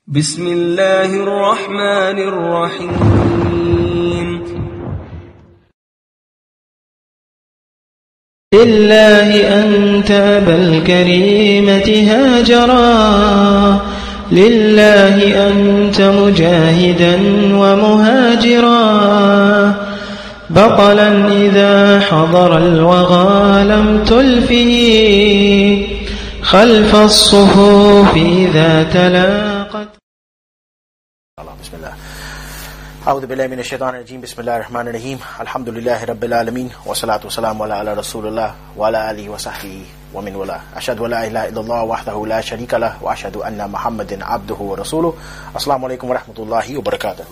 بسم الله الرحمن الرحيم لله أنت أبا الكريمة هاجرا لله أنت مجاهدا ومهاجرا بطلا إذا حضر الوغى لم تلفه خلف الصفوف إذا تلاقت. بسم الله. أعوذ بالله من الشيطان الرجيم. بسم الله الرحمن الرحيم. الحمد لله رب العالمين والصلاة والسلام على رسول الله وعلى آله وصحبه ومن والاه. أشهد أن لا إله إلا الله وحده لا شريك له وأشهد أن محمدا عبده ورسوله. Assalamu alaikum wa rahmatullahi wa barakatuh.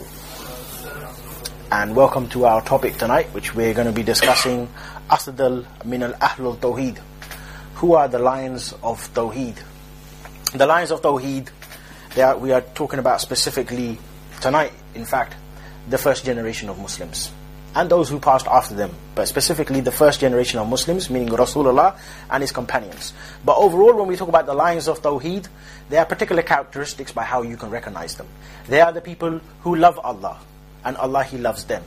And welcome to our topic tonight, which we're going to be discussing Asdal min al-Ahlul Tawheed. Who are the lions of Tawheed? The lions of Tawheed, we are talking about specifically tonight, in fact, the first generation of Muslims and those who passed after them, but specifically the first generation of Muslims, meaning Rasulullah and his companions. But overall, when we talk about the lions of Tawheed, there are particular characteristics by how you can recognize them. They are the people who love Allah and Allah, He loves them.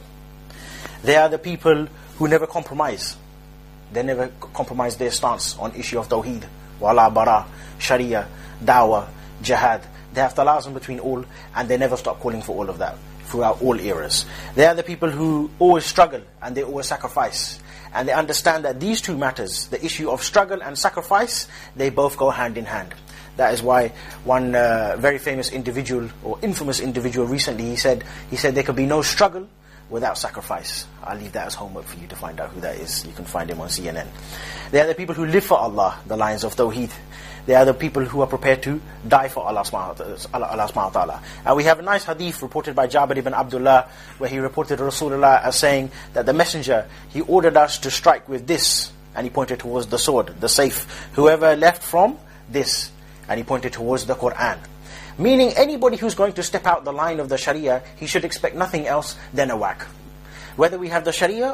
They are the people who never compromise. They never compromise their stance on issue of Tawheed, Wala Bara, Sharia, Dawah, Jihad. They have talazum between all, and they never stop calling for all of that throughout all eras. They are the people who always struggle and they always sacrifice. And they understand that these two matters, the issue of struggle and sacrifice, they both go hand in hand. That is why one very famous individual, or infamous individual recently, he said there could be no struggle without sacrifice. I'll leave that as homework for you to find out who that is. You can find him on CNN. They are the people who live for Allah, the lions of Tawheed. They are the people who are prepared to die for Allah subhanahu wa ta'ala. And we have a nice hadith reported by Jabir ibn Abdullah, where he reported Rasulullah as saying that the messenger, he ordered us to strike with this, and he pointed towards the sword, the sayf. Whoever left from this, and he pointed towards the Qur'an. Meaning anybody who's going to step out the line of the Sharia, he should expect nothing else than a whack. Whether we have the Sharia,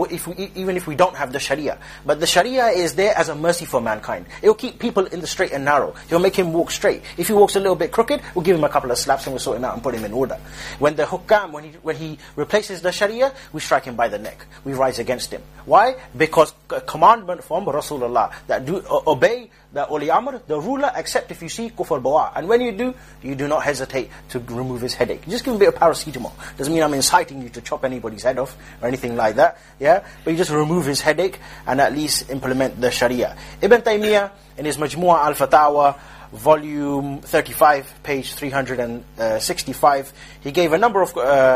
even if we don't have the Sharia. But the Sharia is there as a mercy for mankind. It will keep people in the straight and narrow. It will make him walk straight. If he walks a little bit crooked, we'll give him a couple of slaps and we'll sort him out and put him in order. When the hukam, when he replaces the Sharia, we strike him by the neck. We rise against him. Why? Because a commandment from Rasulullah that obey the Uli Amr, the ruler, except if you see kufr bawa. And when you do not hesitate to remove his headache. Just give him a bit of paracetamol. Doesn't mean I'm inciting you to chop anybody's head off or anything like that. Yeah? But you just remove his headache and at least implement the Sharia. Ibn Taymiyyah, in his Majmu'ah al-Fatawa, volume 35, page 365, he gave a number of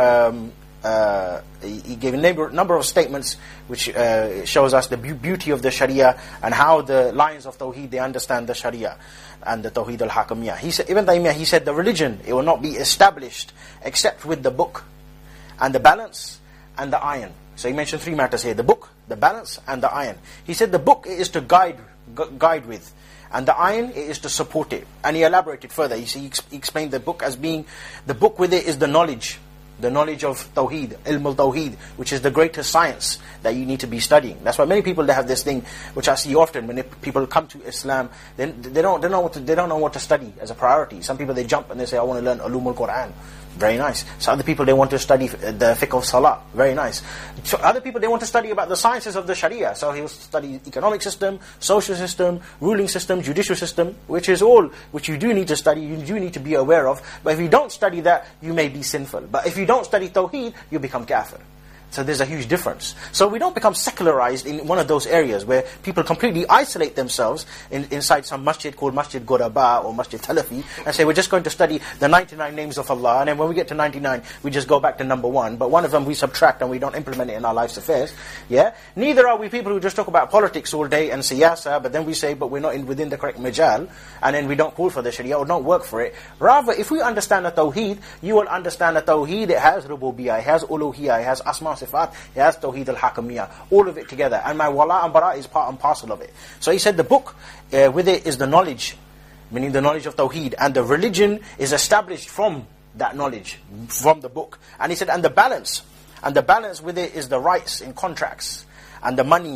number of statements which shows us the beauty of the Sharia and how the lions of Tawheed, they understand the Sharia and the Tawheed al-Hakamiyah. He said, Ibn Taymiyyah, he said, the religion, it will not be established except with the book and the balance and the iron. So he mentioned three matters here: the book, the balance, and the iron. He said the book is to guide with, and the iron is to support it. And he elaborated further. He explained the book as being, the book with it is the knowledge of Tawheed, Ilm al-Tawheed, which is the greatest science that you need to be studying. That's why many people, they have this thing, which I see often, when people come to Islam, they don't know what to study as a priority. Some people, they jump and they say, I want to learn Ulum al-Quran. Very nice. So other people, they want to study the fiqh of salah. Very nice. So other people, they want to study about the sciences of the Sharia. So he will study economic system, social system, ruling system, judicial system, which is all which you do need to study, you do need to be aware of. But if you don't study that, you may be sinful. But if you don't study Tawheed, you become kafir. So there's a huge difference. So we don't become secularized in one of those areas where people completely isolate themselves inside some masjid called Masjid Ghuraba or Masjid Talafi and say, we're just going to study the 99 names of Allah, and then when we get to 99, we just go back to number 1. But one of them we subtract and we don't implement it in our life's affairs. Yeah? Neither are we people who just talk about politics all day and siyasa, but then we say, but we're not within the correct majal, and then we don't call for the Sharia or don't work for it. Rather, if we understand the Tawheed, you will understand the Tawheed, it has Rububiyyah, it has Uluhiyyah, it has Asma Sifat, it has Tawheed al-Hakamiyah, all of it together. And my Wala and Bara is part and parcel of it. So he said the book with it is the knowledge, meaning the knowledge of Tawheed, and the religion is established from that knowledge, from the book. And he said, and the balance with it is the rights in contracts, and the money,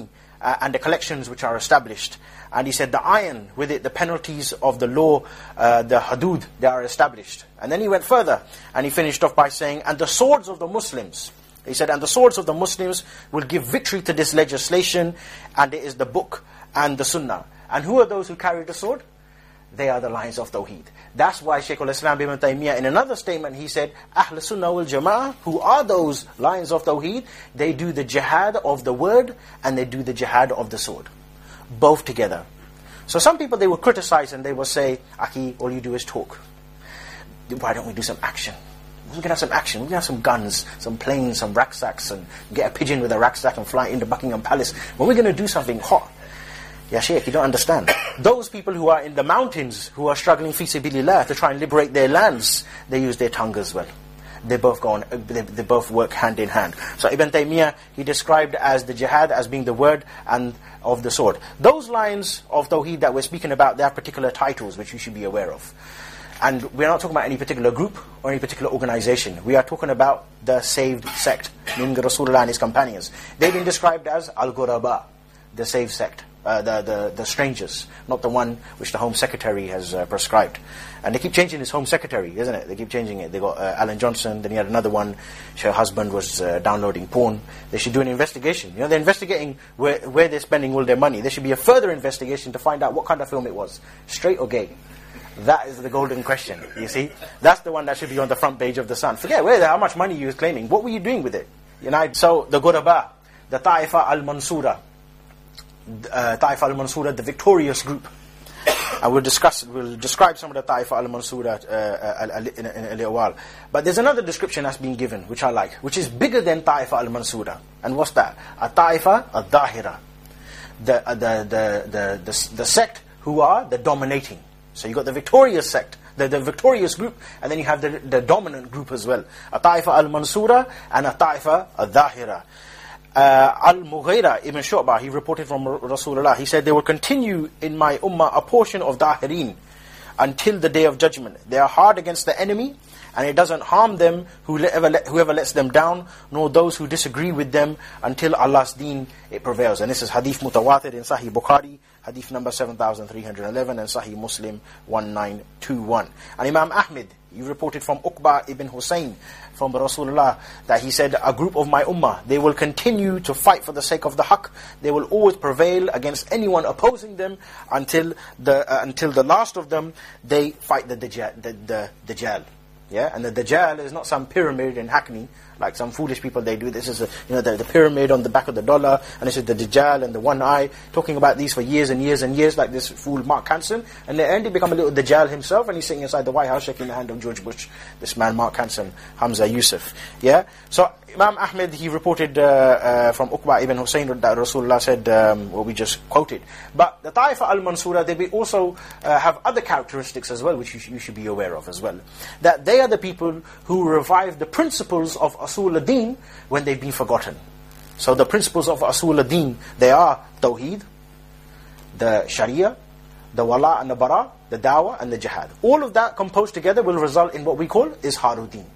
and the collections which are established. And he said the iron, with it the penalties of the law, the hudud, they are established. And then he went further, and he finished off by saying, and the swords of the Muslims. He said, and the swords of the Muslims will give victory to this legislation, and it is the book and the sunnah. And who are those who carry the sword? They are the lions of Tawheed. That's why Shaykh al-Islam ibn Taymiyyah, in another statement, he said, Ahl Sunnah wal Jama'ah, who are those lions of Tawheed? They do the jihad of the word, and they do the jihad of the sword. Both together. So some people, they will criticize and they will say, Aki, all you do is talk. Why don't we do some action? We can have some action. We can have some guns, some planes, some rucksacks, and get a pigeon with a rucksack and fly into Buckingham Palace. When we're going to do something hot. Ya Shaykh, you don't understand. Those people who are in the mountains, who are struggling fi sabilillah to try and liberate their lands, they use their tongue as well. They both go on. They both work hand in hand. So Ibn Taymiyyah, he described as the jihad as being the word and of the sword. Those lines of Tawheed that we're speaking about, they have particular titles which you should be aware of. And we're not talking about any particular group or any particular organization. We are talking about the saved sect, meaning Rasulullah and his companions. They've been described as Al-Ghuraba, the saved sect, the strangers, not the one which the Home Secretary has prescribed. And they keep changing his Home Secretary, isn't it? They keep changing it. They got Alan Johnson, then he had another one. Her husband was downloading porn. They should do an investigation. You know, they're investigating where they're spending all their money. There should be a further investigation to find out what kind of film it was, straight or gay. That is the golden question, you see. That's the one that should be on the front page of the Sun. Forget how much money you were claiming. What were you doing with it? You know, so the Ghuraba, the Ta'ifa al-Mansura, the victorious group. And we'll describe some of the Ta'ifa al-Mansura in a little while. But there's another description that's been given, which I like, which is bigger than Ta'ifa al-Mansura. And what's that? A Ta'ifa al-Dahira. The sect who are the dominating. So you got the victorious sect, the victorious group, and then you have the dominant group as well. A Ta'ifa al-Mansura and a Ta'ifa al-Dahira. Al-Mughira ibn Shu'bah, he reported from Rasulullah, he said, they will continue in my ummah a portion of Dahirin until the day of judgment. They are hard against the enemy, and it doesn't harm them whoever lets them down, nor those who disagree with them until Allah's deen it prevails. And this is hadith mutawatir in Sahih Bukhari, hadith number 7311, and Sahih Muslim 1921. And Imam Ahmed, he reported from Uqba ibn Hussein from Rasulullah that he said, a group of my ummah, they will continue to fight for the sake of the haqq. They will always prevail against anyone opposing them until the last of them, they fight the Dajjal. Yeah, and the Dajjal is not some pyramid in Hackney, like some foolish people they do. This is the pyramid on the back of the dollar, and this is the Dajjal and the one eye, talking about these for years and years and years, like this fool Mark Hansen. And in the end he become a little Dajjal himself, and he's sitting inside the White House shaking the hand of George Bush, this man Mark Hansen, Hamza Yusuf. Yeah, so Imam Ahmed, he reported from Uqba ibn Hussein that Rasulullah said what we just quoted. But the Ta'ifa al-Mansura, they also have other characteristics as well, which you should be aware of as well. That they are the people who revive the principles of Asul ad-Din when they've been forgotten. So the principles of Asul ad-Din, they are Tawheed, the Sharia, the Wala and the Bara, the Dawah and the Jihad. All of that composed together will result in what we call Izharuddin.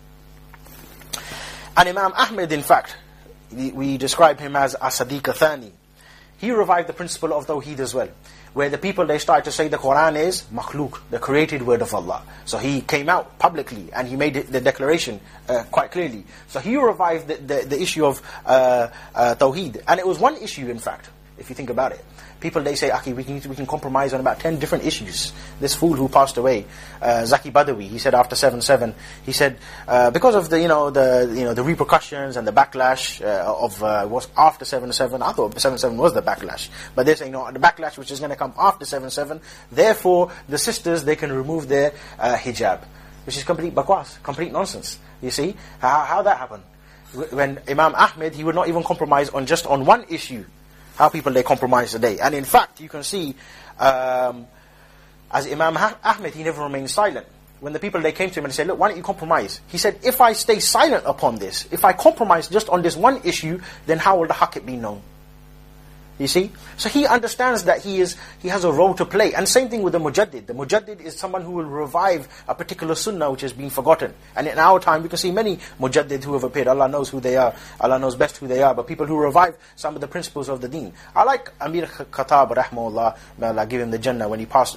And Imam Ahmed, in fact, we describe him as As-Sadiq Athani. He revived the principle of Tawheed as well, where the people, they started to say the Quran is makhluk, the created word of Allah. So he came out publicly and he made the declaration quite clearly. So he revived the issue of Tawheed. And it was one issue, in fact, if you think about it. People, they say, Aki, we can compromise on about 10 different issues. This fool who passed away, Zaki Badawi, he said after 7/7, he said because of the repercussions and the backlash of what's after 7/7. I thought 7/7 was the backlash, but they're saying no, the backlash which is going to come after 7/7. Therefore, the sisters, they can remove their hijab, which is complete bakwas, complete nonsense. You see how that happened? When Imam Ahmed, he would not even compromise on just on one issue. How people, they compromise today. And in fact, you can see, as Imam Ahmed, he never remained silent. When the people, they came to him and said, look, why don't you compromise? He said, if I stay silent upon this, if I compromise just on this one issue, then how will the haqq be known? You see? So he understands that he has a role to play. And same thing with the mujaddid. The mujaddid is someone who will revive a particular sunnah which has been forgotten. And in our time, we can see many mujaddid who have appeared. Allah knows who they are. Allah knows best who they are. But people who revive some of the principles of the deen. I like Amir Khattab, rahmahullah, may Allah give him the Jannah, when he passed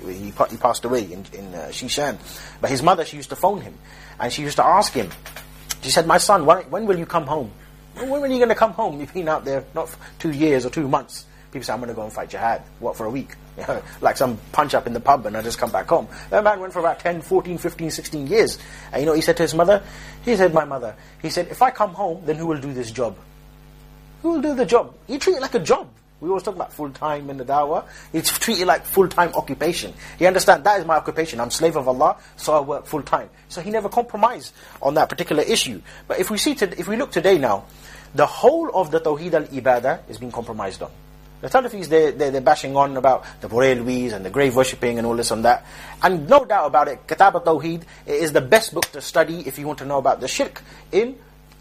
away in Shishan. But his mother, she used to phone him. And she used to ask him, she said, my son, when will you come home? When are you going to come home? You've been out there not for 2 years or 2 months. People say, I'm going to go and fight jihad. What, for a week? You know, like some punch up in the pub and I just come back home. That man went for about 10, 14, 15, 16 years. And you know, he said to his mother, he said, my mother, he said, if I come home, then who will do this job? Who will do the job? You treat it like a job. We always talk about full-time in the dawah. It's treated like full-time occupation. You understand, that is my occupation. I'm slave of Allah, so I work full-time. So he never compromised on that particular issue. But if we look today now, the whole of the Tawheed al-Ibadah is being compromised on. The Salafis, they're bashing on about the Borelwis and the grave worshipping and all this and that. And no doubt about it, Kitab al-Tawheed is the best book to study if you want to know about the shirk in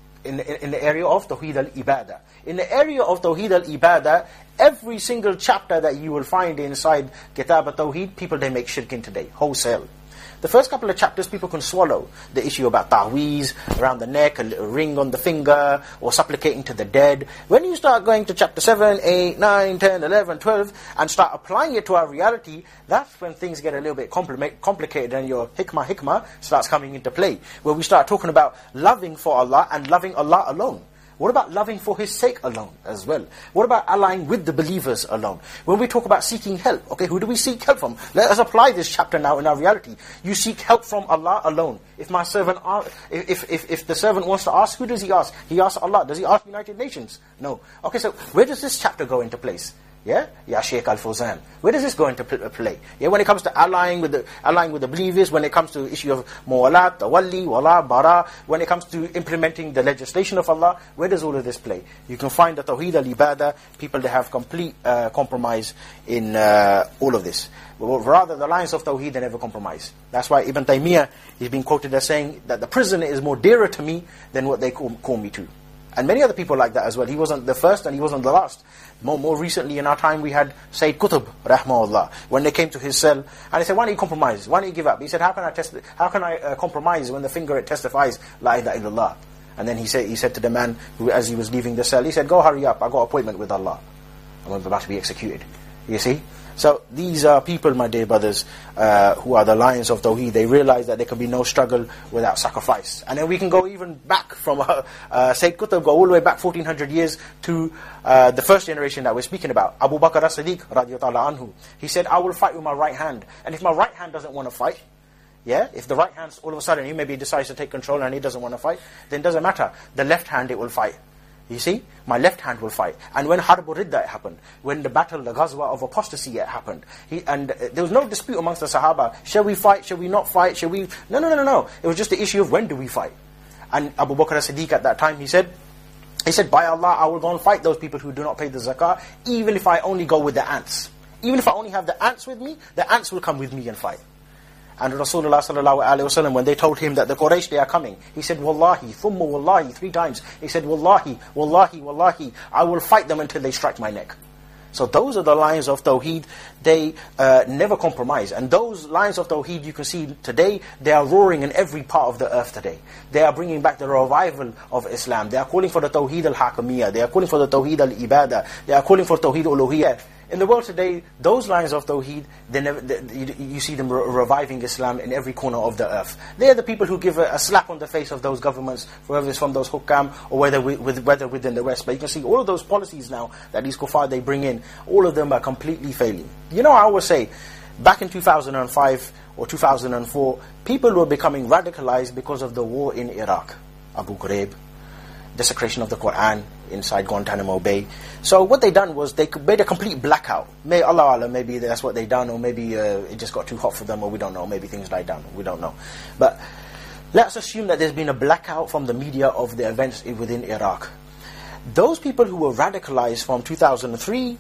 the area of Tawheed al-Ibadah. In the area of Tawheed al-Ibadah, every single chapter that you will find inside Kitab al-Tawheed, people, they make shirk in today, wholesale. The first couple of chapters, people can swallow the issue about ta'weez around the neck, a ring on the finger, or supplicating to the dead. When you start going to chapter 7, 8, 9, 10, 11, 12, and start applying it to our reality, that's when things get a little bit complicated and your hikmah starts coming into play. Where we start talking about loving for Allah and loving Allah alone. What about loving for His sake alone as well? What about allying with the believers alone? When we talk about seeking help, okay, who do we seek help from? Let us apply this chapter now in our reality. You seek help from Allah alone. If my servant, if the servant wants to ask, who does he ask? He asks Allah. Does he ask United Nations? No. Okay, so where does this chapter go into place? Yeah, Shaykh Al-Fawzan. Where does this go into play? Yeah, when it comes to allying with the believers, when it comes to the issue of muwalat, tawalli, wala, bara, when it comes to implementing the legislation of Allah, where does all of this play? You can find the Tawheed al-Ibadah, people that have complete compromise in all of this. Rather, the lines of Tawheed, they never compromise. That's why Ibn Taymiyyah is being quoted as saying that the prison is more dearer to me than what they call me to. And many other people like that as well. He wasn't the first and he wasn't the last. More recently in our time we had Sayyid Qutb, rahmahullah, when they came to his cell, and they said, why don't you compromise? Why don't you give up? He said, how can I compromise when the finger, it testifies, La ilaha illallah? And then he said to the man, who, as he was leaving the cell, he said, go hurry up, I got an appointment with Allah. I'm about to be executed. You see? So these are people, my dear brothers, who are the lions of Tawheed. They realize that there can be no struggle without sacrifice. And then we can go even back from Sayyid Qutb, go all the way back 1400 years to the first generation that we're speaking about. Abu Bakr as-Siddiq, radiyallahu anhu. He said, I will fight with my right hand. And if my right hand doesn't want to fight, yeah, if the right hand all of a sudden, he maybe decides to take control and he doesn't want to fight, then it doesn't matter. The left hand, it will fight. You see, my left hand will fight. And when Harb al-Ridda happened, when the battle, the Ghazwa of apostasy happened, there was no dispute amongst the Sahaba. Shall we fight? Shall we not fight? Shall we? No. It was just the issue of when do we fight. And Abu Bakr as-Siddiq at that time, he said, by Allah, I will go and fight those people who do not pay the zakah, even if I only go with the ants. Even if I only have the ants with me, the ants will come with me and fight. And Rasulullah sallallahu alaihi wasallam, when they told him that the Quraysh, they are coming, he said, Wallahi, thumma wallahi, 3 times. He said, Wallahi, wallahi, wallahi, I will fight them until they strike my neck. So those are the lines of Tawheed. They never compromise. And those lines of Tawheed, you can see today, they are roaring in every part of the earth today. They are bringing back the revival of Islam. They are calling for the Tawheed al-Hakamiyah. They are calling for the Tawheed al-Ibadah. They are calling for Tawheed uluhiyyah. In the world today, those lines of Tawheed, you see them reviving Islam in every corner of the earth. They are the people who give a slap on the face of those governments, whether it's from those hukam or whether within the West. But you can see all of those policies now that these kuffar, they bring in, all of them are completely failing. You know, I always say, back in 2005 or 2004, people were becoming radicalized because of the war in Iraq. Abu Ghraib, desecration of the Quran inside Guantanamo Bay. So what they done was they made a complete blackout. May Allah, maybe that's what they done, or maybe it just got too hot for them, or we don't know. Maybe things died down, we don't know. But let's assume that there's been a blackout from the media of the events within Iraq. Those people who were radicalized from 2002,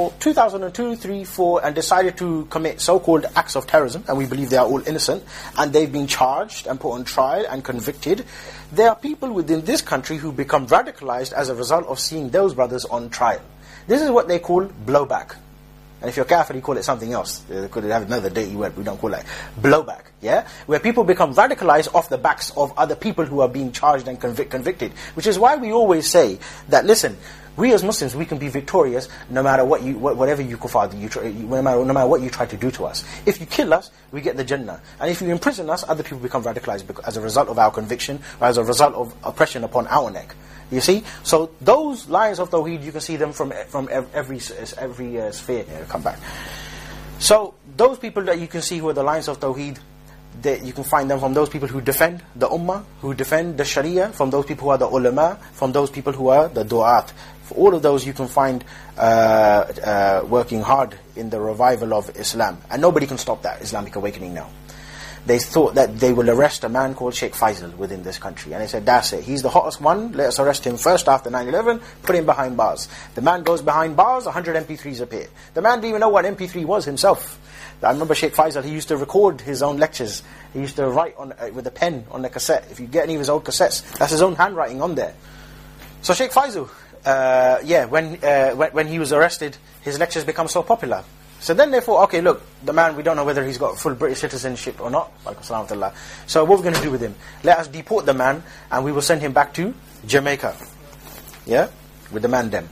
3, 4, and decided to commit so-called acts of terrorism, and we believe they are all innocent, and they've been charged and put on trial and convicted, there are people within this country who become radicalized as a result of seeing those brothers on trial. This is what they call blowback. And if you're kafir, you call it something else. They could have another dirty word. We don't call it blowback. Yeah, where people become radicalized off the backs of other people who are being charged and convicted. Which is why we always say that, listen, we as Muslims, we can be victorious no matter what whatever you kuffar, no matter what you try to do to us. If you kill us, we get the Jannah. And if you imprison us, other people become radicalized as a result of our conviction, or as a result of oppression upon our neck. You see? So those lines of Tawheed, you can see them from every sphere. Yeah, come back. So those people that you can see who are the lines of Tawheed, you can find them from those people who defend the Ummah, who defend the Sharia, from those people who are the ulama, from those people who are the du'at. For all of those you can find working hard in the revival of Islam. And nobody can stop that Islamic awakening now. They thought that they will arrest a man called Sheikh Faisal within this country. And they said, that's it. He's the hottest one. Let us arrest him first after 9/11. Put him behind bars. The man goes behind bars, 100 MP3s appear. The man didn't even know what MP3 was himself. I remember Sheikh Faisal, he used to record his own lectures. He used to write with a pen on the cassette. If you get any of his old cassettes, that's his own handwriting on there. So Sheikh Faisal, when he was arrested, his lectures become so popular. So then they thought, okay, look, the man, we don't know whether he's got full British citizenship or not. So what we're going to do with him? Let us deport the man, and we will send him back to Jamaica. Yeah? With the Mandem.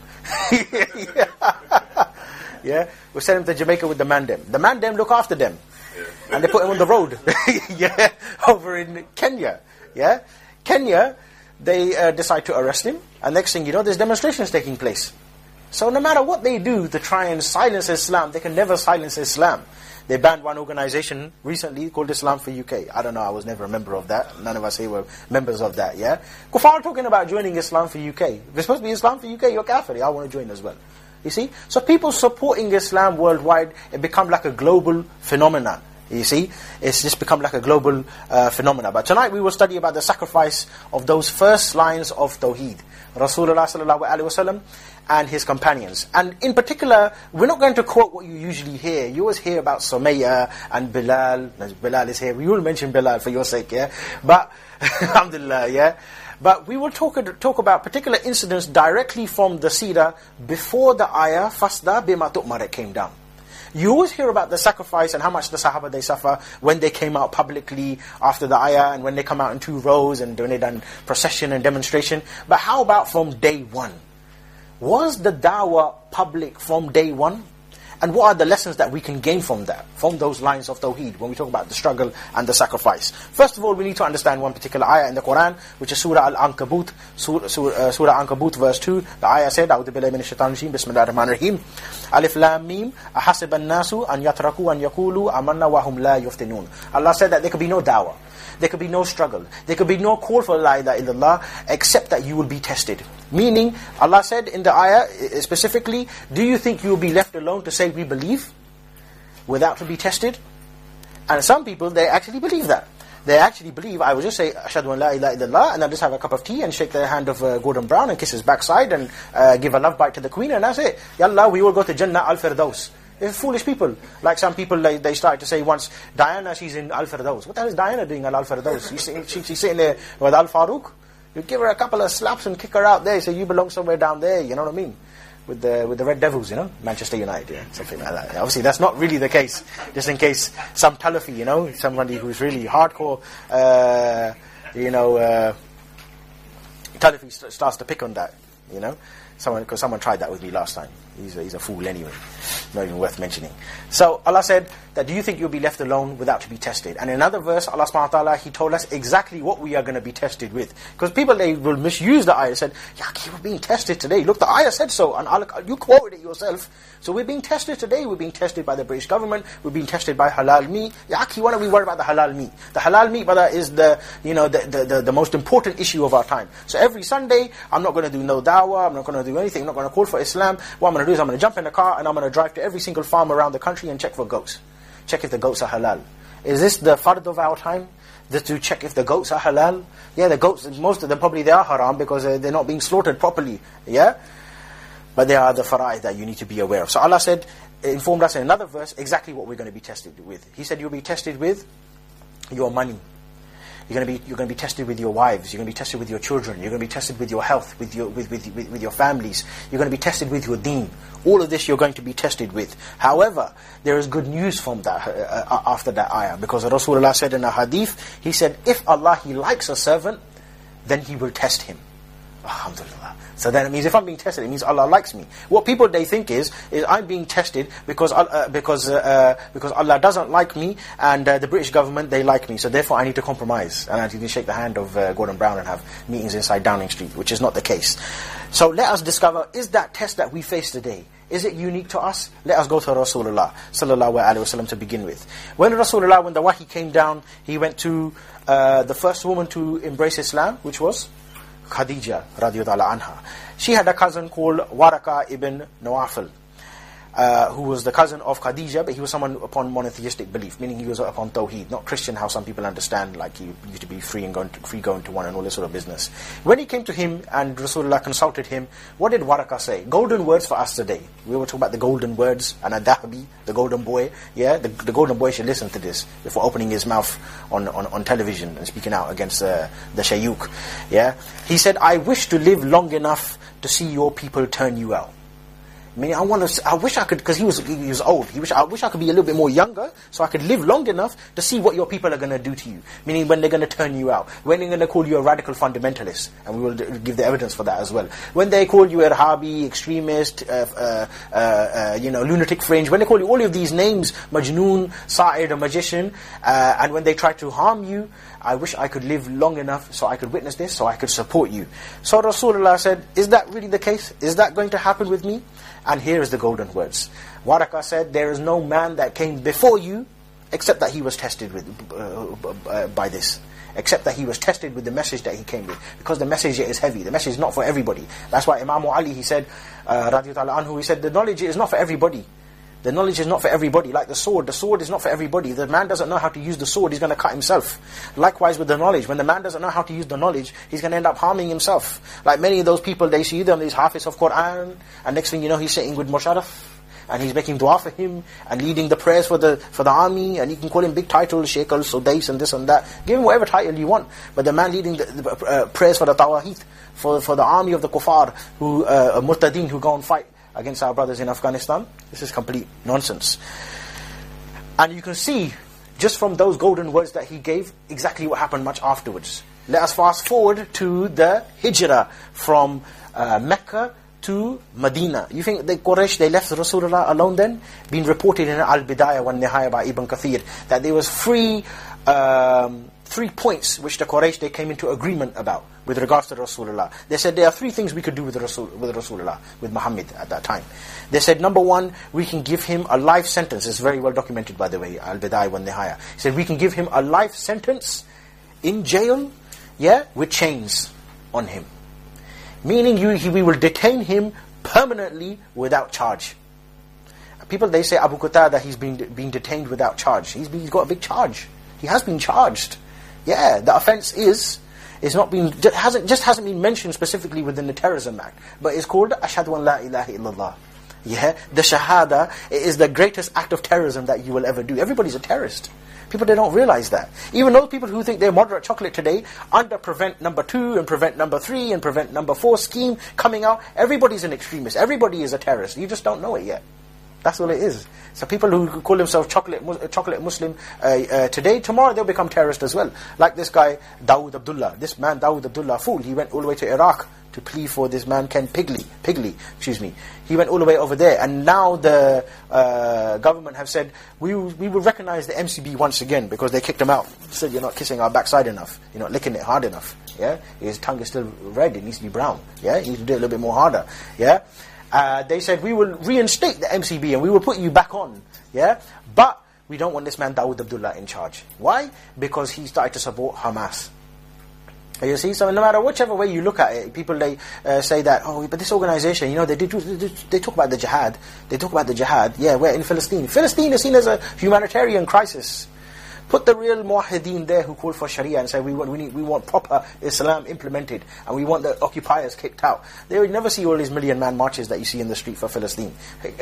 Yeah? We'll send him to Jamaica with the Mandem. The Mandem look after them. And they put him on the road. Yeah? Over in Kenya. Yeah? Kenya, they decide to arrest him. And next thing you know, there's demonstrations taking place. So no matter what they do to try and silence Islam, they can never silence Islam. They banned one organization recently called Islam for UK. I don't know, I was never a member of that. None of us here were members of that, yeah? Kuffar talking about joining Islam for UK. If it's supposed to be Islam for UK, you're kafir. I want to join as well. You see? So people supporting Islam worldwide, it become like a global phenomenon. You see? It's just become like a global phenomenon. But tonight we will study about the sacrifice of those first lines of Tawheed. Rasulullah sallallahu alaihi wasallam and his companions. And in particular, we're not going to quote what you usually hear. You always hear about Sumayya and Bilal. Bilal is here. We will mention Bilal for your sake, yeah? But, alhamdulillah, yeah? But we will talk about particular incidents directly from the Seerah before the ayah, Fasda bima tu'mar, came down. You always hear about the sacrifice and how much the Sahaba they suffer when they came out publicly after the ayah, and when they come out in 2 rows and when they done procession and demonstration. But how about from day one? Was the da'wah public from day one? And what are the lessons that we can gain from that, from those lines of Tawheed, when we talk about the struggle and the sacrifice? First of all, we need to understand one particular ayah in the Quran, which is Surah Al-Ankabut, Surah Ankabut verse 2. The ayah said, A'udhu billahi minash shaitanir rajim, Bismillahir Rahmanir Rahim. Alif Lam Mim, ahasiba an-nasu an yatraku an yaqulu amanna wa hum la yuftinun. Allah said that there could be no da'wah. There could be no struggle. There could be no call for la ilaha illallah, except that you will be tested. Meaning, Allah said in the ayah specifically, do you think you will be left alone to say we believe without to be tested? And some people, they actually believe that. They actually believe, I will just say, Ashhadu an la ilaha illallah, and I'll just have a cup of tea and shake the hand of Gordon Brown and kiss his backside and give a love bite to the Queen, and that's it. Yallah, we will go to Jannah al-Firdaus. They're foolish people. Like some people, they started to say once, Diana, she's in Al-Firdaus. What the hell is Diana doing at Al-Firdaus? She's sitting there with Al-Faruq. You give her a couple of slaps and kick her out there, say you belong somewhere down there, you know what I mean? With the Red Devils, you know, Manchester United, yeah, something like that. Obviously, that's not really the case. Just in case some Talafi, you know, somebody who's really hardcore, Talafi starts to pick on that, you know. Because someone tried that with me last time. He's a fool anyway. Not even worth mentioning. So Allah said that, do you think you'll be left alone without to be tested? And in another verse, Allah subhanahu wa ta'ala, He told us exactly what we are going to be tested with. Because people, they will misuse the ayah. Said, we're being tested today. Look, the ayah said so. And you quoted it yourself. So we're being tested today. We're being tested by the British government. We're being tested by halal meat. Why don't we worry about the halal meat? The halal meat, brother, is the most important issue of our time. So every Sunday, I'm not going to do no da'wah. I'm not going to do anything. I'm not going to call for Islam. What I'm going to do is I'm going to jump in the car and I'm going to drive to every single farm around the country and check for goats. Check if the goats are halal. Is this the fard of our time? To check if the goats are halal? Yeah, the goats, most of them probably they are haram because they're not being slaughtered properly. Yeah? But they are the fara'id that you need to be aware of. So Allah said, informed us in another verse exactly what we're going to be tested with. He said you'll be tested with your money. You're going to be tested with your wives. You're going to be tested with your children. You're going to be tested with your health, with your families. You're going to be tested with your deen. All of this you're going to be tested with. However, there is good news from that after that ayah, because Rasulullah said in a hadith, he said, if Allah, He likes a servant, then He will test him. Alhamdulillah. So then it means if I'm being tested, it means Allah likes me. What people they think is I'm being tested because Allah doesn't like me, and the British government, they like me. So therefore I need to compromise, and I need to shake the hand of Gordon Brown and have meetings inside Downing Street, which is not the case. So let us discover, is that test that we face today, is it unique to us? Let us go to Rasulullah sallallahu alaihi wasallam to begin with. When the wahi came down, he went to the first woman to embrace Islam, which was Khadija radiyallahu anha. She had a cousin called Waraka ibn Nawafil, who was the cousin of Khadija, but he was someone upon monotheistic belief, meaning he was upon Tawheed, not Christian, how some people understand, like he used to be free going to one and all this sort of business. When he came to him and Rasulullah consulted him, what did Waraka say? Golden words for us today. We were talking about the golden words, and Adahabi, the golden boy. Yeah, the golden boy should listen to this before opening his mouth on television and speaking out against the Shayyuk. Yeah, he said, I wish to live long enough to see your people turn you out. Meaning, I wish I could, because he was old. I wish I could be a little bit more younger, so I could live long enough to see what your people are going to do to you. Meaning, when they're going to turn you out, when they're going to call you a radical fundamentalist, and we will give the evidence for that as well. When they call you irhabi, extremist, lunatic fringe, when they call you all of these names, majnoon, sa'ir, a magician, and when they try to harm you, I wish I could live long enough so I could witness this, so I could support you. So Rasulullah said, is that really the case? Is that going to happen with me? And here is the golden words. Waraka said, there is no man that came before you except that he was tested by this. Except that he was tested with the message that he came with. Because the message is heavy. The message is not for everybody. That's why Imam Ali, he said, radiyallahu anhu, he said, the knowledge is not for everybody. The knowledge is not for everybody. Like the sword is not for everybody. The man doesn't know how to use the sword, he's going to cut himself. Likewise with the knowledge. When the man doesn't know how to use the knowledge, he's going to end up harming himself. Like many of those people, they see them, these hafiz of Quran, and next thing you know, he's sitting with Musharraf, and he's making dua for him, and leading the prayers for the army, and you can call him big titles, Sheikh al-Sudais and this and that. Give him whatever title you want. But the man leading the prayers for the Tawahid, for the army of the kuffar, who Murtadeen, who go and fight against our brothers in Afghanistan, this is complete nonsense. And you can see, just from those golden words that he gave, exactly what happened much afterwards. Let us fast forward to the hijrah from Mecca to Medina. You think the Quraysh, they left Rasulullah alone then? Been reported in Al-Bidayah wa Nihaya by Ibn Kathir, that there was three points which the Quraysh, they came into agreement about with regards to Rasulullah. They said there are three things we could do with Rasulullah, with Muhammad at that time. They said, number one, we can give him a life sentence. It's very well documented, by the way, Al-Bidayah wa Nihaya. He said, we can give him a life sentence in jail, with chains on him. Meaning we will detain him permanently without charge. People, they say Abu Qatada, he's been detained without charge. He's got a big charge. He has been charged. Yeah, the offence hasn't been mentioned specifically within the Terrorism Act, but it's called Ashhadu an la ilaha illallah. Yeah, the Shahada is the greatest act of terrorism that you will ever do. Everybody's a terrorist. People, they don't realize that. Even those people who think they're moderate chocolate today, under Prevent number 2 and Prevent number 3 and Prevent number 4 scheme coming out, everybody's an extremist. Everybody is a terrorist. You just don't know it yet. That's all it is. So people who call themselves chocolate Muslim today, tomorrow they'll become terrorists as well. Like this guy, Dawood Abdullah. This man, Dawood Abdullah, fool. He went all the way to Iraq to plea for this man, Ken Pigley. He went all the way over there. And now the government have said, we will recognize the MCB once again, because they kicked him out. They said, you're not kissing our backside enough. You're not licking it hard enough. Yeah, his tongue is still red. It needs to be brown. Yeah, you need to do it a little bit more harder. Yeah. They said, we will reinstate the MCB and we will put you back on. Yeah? But we don't want this man Dawood Abdullah in charge. Why? Because he started to support Hamas. You see, so no matter whichever way you look at it, people, they say that, but this organization, they talk about the jihad. They talk about the jihad. Yeah, we're in Palestine. Palestine is seen as a humanitarian crisis. Put the real muwahideen there who call for Sharia and say we want proper Islam implemented and we want the occupiers kicked out. They would never see all these million-man marches that you see in the street for Palestine.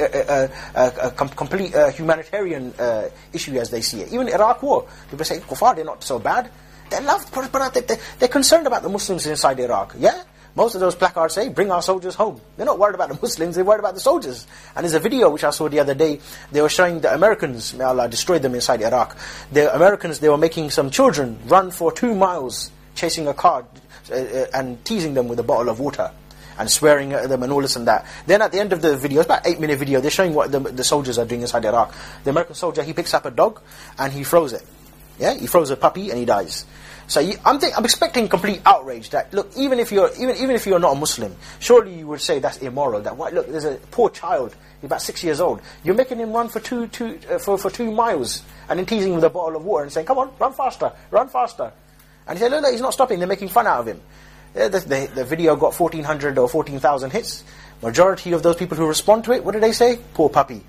A complete humanitarian issue as they see it. Even Iraq war, people say, Kuffar, they're not so bad. They love, but they're concerned about the Muslims inside Iraq. Yeah? Most of those placards say, bring our soldiers home. They're not worried about the Muslims, they're worried about the soldiers. And there's a video which I saw the other day, they were showing the Americans, may Allah destroy them inside Iraq. The Americans, they were making some children run for 2 miles, chasing a car, and teasing them with a bottle of water, and swearing at them and all this and that. Then at the end of the video, it's about 8-minute video, they're showing what the soldiers are doing inside Iraq. The American soldier, he picks up a dog, and he throws it. Yeah, he throws a puppy, and he dies. So I'm expecting complete outrage that, look, even if you're not a Muslim, surely you would say that's immoral. That why, look, there's a poor child, he's about 6 years old. You're making him run for 2 miles, and then teasing him with a bottle of water and saying, come on, run faster, run faster. And he said, no, he's not stopping. They're making fun out of him. The video got 1,400 or 14,000 hits. Majority of those people who respond to it, what did they say? Poor puppy.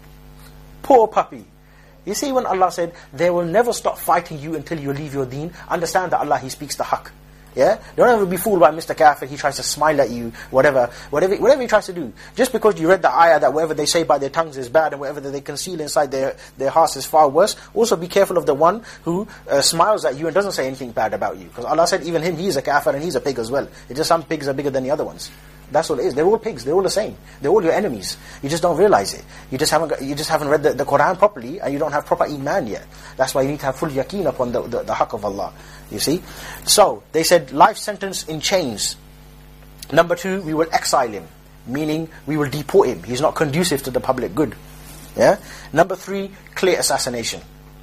Poor puppy. You see, when Allah said, they will never stop fighting you until you leave your deen, understand that Allah, He speaks the haqq. Yeah? Don't ever be fooled by Mr. Kafir, he tries to smile at you, whatever he tries to do. Just because you read the ayah that whatever they say by their tongues is bad, and whatever that they conceal inside their hearts is far worse, also be careful of the one who smiles at you and doesn't say anything bad about you. Because Allah said even him, he is a kafir and he's a pig as well. It's just some pigs are bigger than the other ones. That's what it is. They're all pigs. They're all the same. They're all your enemies. You just don't realize it. You just haven't read the Quran properly, and you don't have proper iman yet. That's why you need to have full yaqeen upon the haqq of Allah. You see? So, they said life sentence in chains. Number 2, we will exile him. Meaning, we will deport him. He's not conducive to the public good. Yeah? Number 3, clear assassination.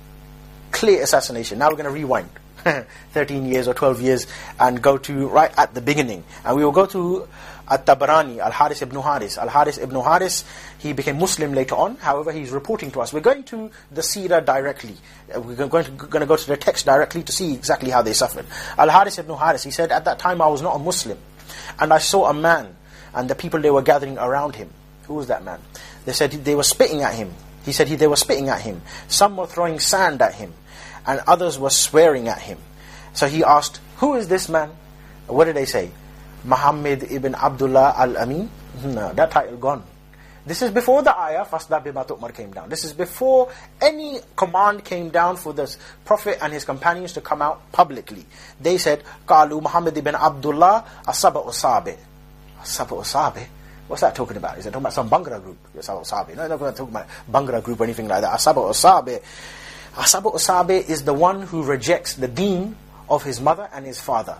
Clear assassination. Now we're going to rewind 13 years or 12 years and go to right at the beginning. And we will go to At-Tabarani, Al-Haris ibn Haris. Al-Haris ibn Haris, he became Muslim later on. However, he's reporting to us. We're going to the seerah directly. We're going to go to the text directly to see exactly how they suffered. Al-Haris ibn Haris, he said, at that time I was not a Muslim. And I saw a man, and the people, they were gathering around him. Who was that man? They said they were spitting at him. He said they were spitting at him. Some were throwing sand at him, and others were swearing at him. So he asked, who is this man? What did they say? Muhammad ibn Abdullah al-Amin? No, that title gone. This is before the ayah, Fasda bima tu'mar came down. This is before any command came down for the Prophet and his companions to come out publicly. They said, Qalu Muhammad ibn Abdullah asaba usabe. Asaba usabe? What's that talking about? Is it talking about some Bhangra group? Asaba usabe. No, they're not talking about Bhangra group or anything like that. Asaba usabe. Asaba usabe is the one who rejects the deen of his mother and his father.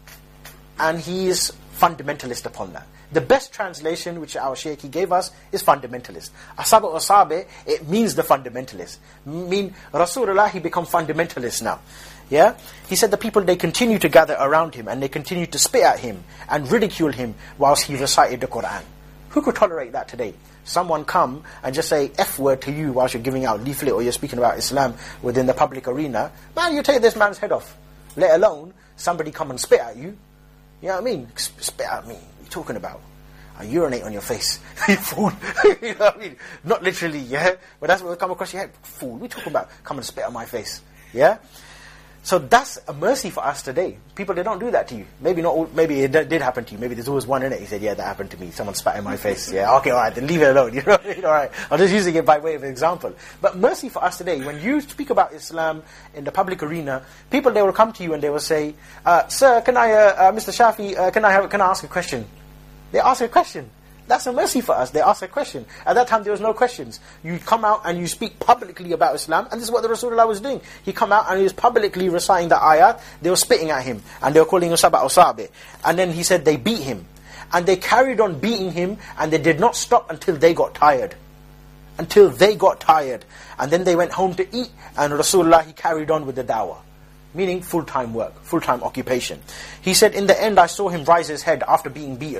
And he is fundamentalist upon that. The best translation which our Shaykh he gave us is fundamentalist. Asaba usabe, it means the fundamentalist. Mean Rasulullah, he become fundamentalist now. Yeah? He said the people, they continue to gather around him and they continue to spit at him and ridicule him whilst he recited the Quran. Who could tolerate that today? Someone come and just say F word to you whilst you're giving out leaflet or you're speaking about Islam within the public arena. Man, you take this man's head off. Let alone somebody come and spit at you. You know what I mean? Spit at me. What are you talking about? I urinate on your face. You fool. You know what I mean? Not literally, yeah? But that's what will come across your head. Fool. What are you talking about? Come and spit on my face. Yeah? So that's a mercy for us today. People, they don't do that to you. Maybe not all, maybe it did happen to you. Maybe there's always one in it. He said, yeah, that happened to me. Someone spat in my face. Yeah, okay, alright, then leave it alone. You know what I mean? Alright. I'm just using it by way of example. But mercy for us today, when you speak about Islam in the public arena, people, they will come to you and they will say, sir, can I, Mr. Shafi, can I ask a question? They ask a question. That's a mercy for us. They ask a question. At that time, there was no questions. You come out and you speak publicly about Islam, and this is what the Rasulullah was doing. He come out and he was publicly reciting the ayat. They were spitting at him, and they were calling him Saba Usabe. And then he said they beat him. And they carried on beating him, and they did not stop until they got tired. Until they got tired. And then they went home to eat, and Rasulullah, he carried on with the dawah. Meaning full-time work, full-time occupation. He said, in the end, I saw him rise his head after being beaten.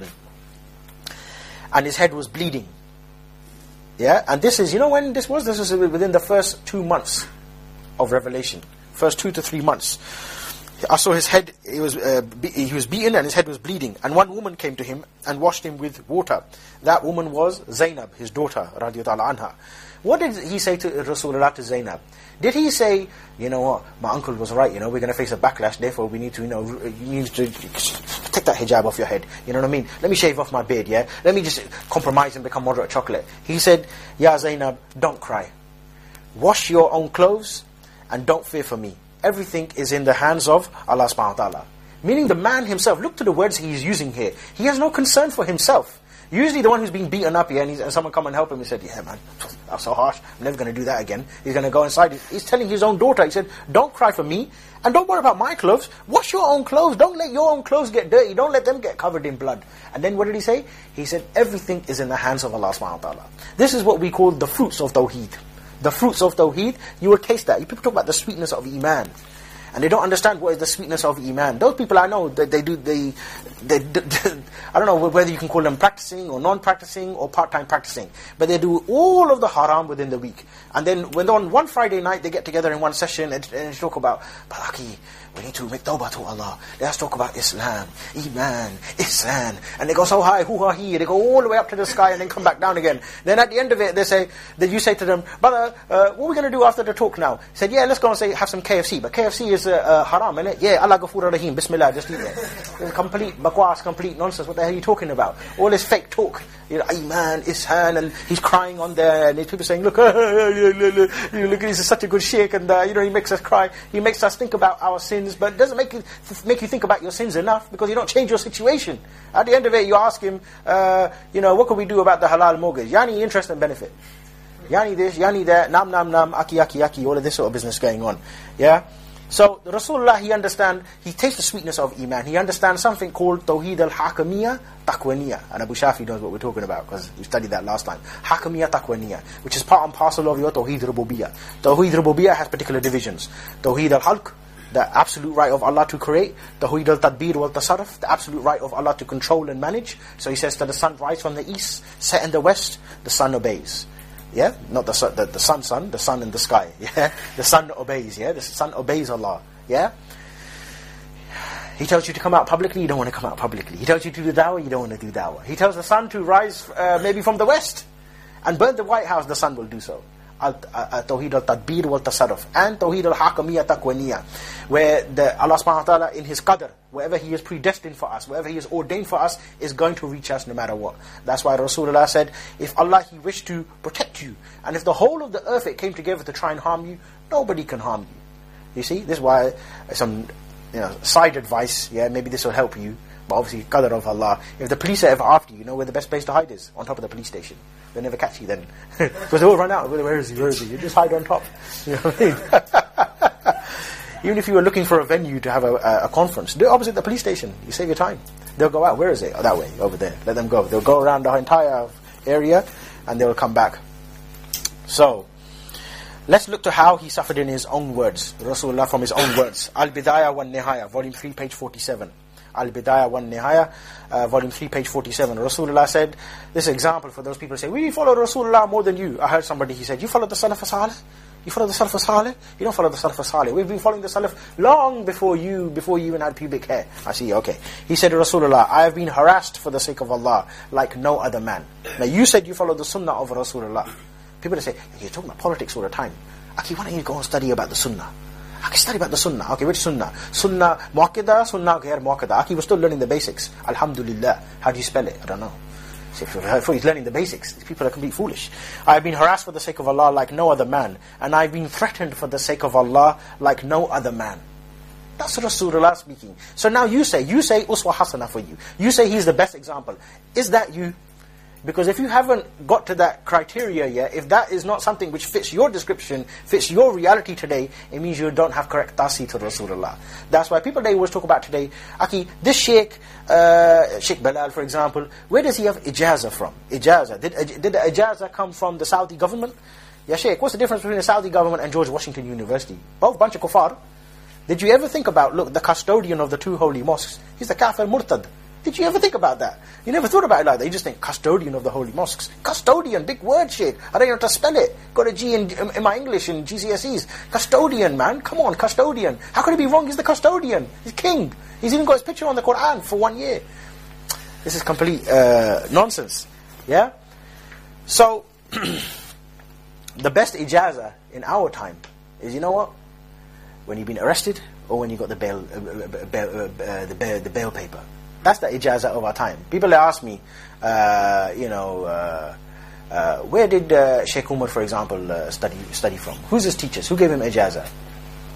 And his head was bleeding. Yeah? And this is, you know when this was? This was within the first 2 months of revelation. First 2 to 3 months. I saw his head, he was beaten and his head was bleeding. And one woman came to him and washed him with water. That woman was Zainab, his daughter, radiyallahu anha. What did he say to Rasulullah, to Zainab? Did he say, you know what, my uncle was right, you know, we're going to face a backlash, therefore we need to, you know, you need to take that hijab off your head. You know what I mean? Let me shave off my beard, yeah? Let me just compromise and become moderate chocolate. He said, Ya Zainab, don't cry. Wash your own clothes and don't fear for me. everything is in the hands of Allah subhanahu wa ta'ala. Meaning the man himself, look to the words he's using here. He has no concern for himself. Usually the one who's being beaten up here, and someone come and help him, he said, yeah man, that's so harsh, I'm never going to do that again. He's going to go inside. He's telling his own daughter, he said, don't cry for me, and don't worry about my clothes. Wash your own clothes. Don't let your own clothes get dirty. Don't let them get covered in blood. And then what did he say? He said, everything is in the hands of Allah subhanahu wa ta'ala. This is what we call the fruits of Tawheed. The fruits of Tawheed, you will taste that. People talk about the sweetness of Iman. And they don't understand what is the sweetness of Iman. Those people I know, they I don't know whether you can call them practicing or non-practicing or part-time practicing. But they do all of the haram within the week. And then when on one Friday night they get together in one session and talk about, Balaki, we need to make tawbah to Allah. Let's talk about Islam, Iman, Ihsan. And they go so high, hoo-ha-hee. They go all the way up to the sky and then come back down again. Then at the end of it, you say to them, brother, what are we going to do after the talk now? He said, yeah, let's go and have some KFC. But KFC is haram, isn't it? Yeah, Allah Ghafoor Rahim, Bismillah, just eat it. It's complete bakwas, complete nonsense. What the hell are you talking about? All this fake talk. You know, Iman, Ihsan, and he's crying on there, and there's people saying, look, look, he's such a good sheikh, and he makes us cry. He makes us think about our sins, but it doesn't make you think about your sins enough, because you don't change your situation. At the end of it, you ask him, what can we do about the halal mortgage? Yani interest and benefit. Yani this, yani that, nam, aki, all of this sort of business going on. Yeah? So, Rasulullah, he tastes the sweetness of Iman. He understands something called Tawheed al-Hakamiyya Taqwaniyya. And Abu Shafi knows what we're talking about, because we studied that last time. Hakamiyya Taqwaniyya, which is part and parcel of your Tawheed Rububiyyah. Tawheed Rububiyyah has particular divisions. Tawheed al-Halq, the absolute right of Allah to create. Tawheed al-Tadbir wal-Tasarruf, the absolute right of Allah to control and manage. So he says that the sun rises from the east, set in the west, the sun obeys. Yeah, not the sun, the sun in the sky. Yeah, the sun obeys. Yeah, the sun obeys Allah. Yeah. He tells you to come out publicly, you don't want to come out publicly. He tells you to do dawah, you don't want to do dawah. He tells the sun to rise maybe from the west and burn the White House, the sun will do so. Tawheed al-Tadbir wal-Tasarruf, and Tawheed al-Hakamiyya Taqwaniyya, where Allah subhanahu wa ta'ala in His qadr, wherever He is predestined for us, wherever He is ordained for us, is going to reach us no matter what. That's why Rasulullah said, if Allah He wished to protect you, and if the whole of the earth it came together to try and harm you, nobody can harm you. You see, this is why some side advice, maybe this will help you, but obviously qadr of Allah. If the police are ever after you, where the best place to hide is? On top of the police station. They'll never catch you then. Because they will run out. Where is he? You just hide on top. You know what I mean? Even if you were looking for a venue to have a conference, do it opposite the police station. You save your time. They'll go out. Where is it? Oh, that way, over there. Let them go. They'll go around the entire area and they'll come back. So, let's look to how he suffered in his own words. Rasulullah from his own words. Al-Bidayah wa Nihaya, volume 3, page 47. Al-Bidayah wa Nihaya, volume 3, page 47. Rasulullah said, this is an example for those people who say, we follow Rasulullah more than you. I heard somebody, he said, you follow the Salaf Salih? You follow the Salaf Salih? You don't follow the Salaf Salih. We've been following the Salaf long before you even had pubic hair. I see, okay. He said to Rasulullah, I have been harassed for the sake of Allah like no other man. Now you said you follow the Sunnah of Rasulullah. People say, you're talking about politics all the time. Aki, why don't you go and study about the Sunnah? I can study about the Sunnah. Okay, which Sunnah? Sunnah Muakkada, Sunnah Ghair Muakkada. Okay, we're still learning the basics. Alhamdulillah. How do you spell it? I don't know. So before he's learning the basics, these people are completely foolish. I have been harassed for the sake of Allah like no other man. And I've been threatened for the sake of Allah like no other man. That's Rasulullah speaking. So now you say Uswa Hasana for you. You say he's the best example. Is that you? Because if you haven't got to that criteria yet, if that is not something which fits your description, fits your reality today, it means you don't have correct tasi to Rasulullah. That's why people they always talk about today, Aki, this Sheikh, Sheikh Bilal for example, where does he have ijazah from? Ijazah. Did the ijazah come from the Saudi government? Yeah, Sheikh, what's the difference between the Saudi government and George Washington University? Both bunch of kuffar. Did you ever think about, look, the custodian of the two holy mosques, he's the kafir murtad. Did you ever think about that? You never thought about it like that. You just think, custodian of the holy mosques. Custodian, big word, Sheikh. I don't know how to spell it. Got a G in my English in GCSEs. Custodian, man. Come on, custodian. How could it be wrong? He's the custodian. He's king. He's even got his picture on the Quran for 1 year. This is complete nonsense. Yeah? So, the best ijazah in our time is, you know what? When you've been arrested or when you got the bail paper. That's the ijazah of our time. People ask me, where did Sheikh Umar, for example, study from? Who's his teachers? Who gave him ijazah?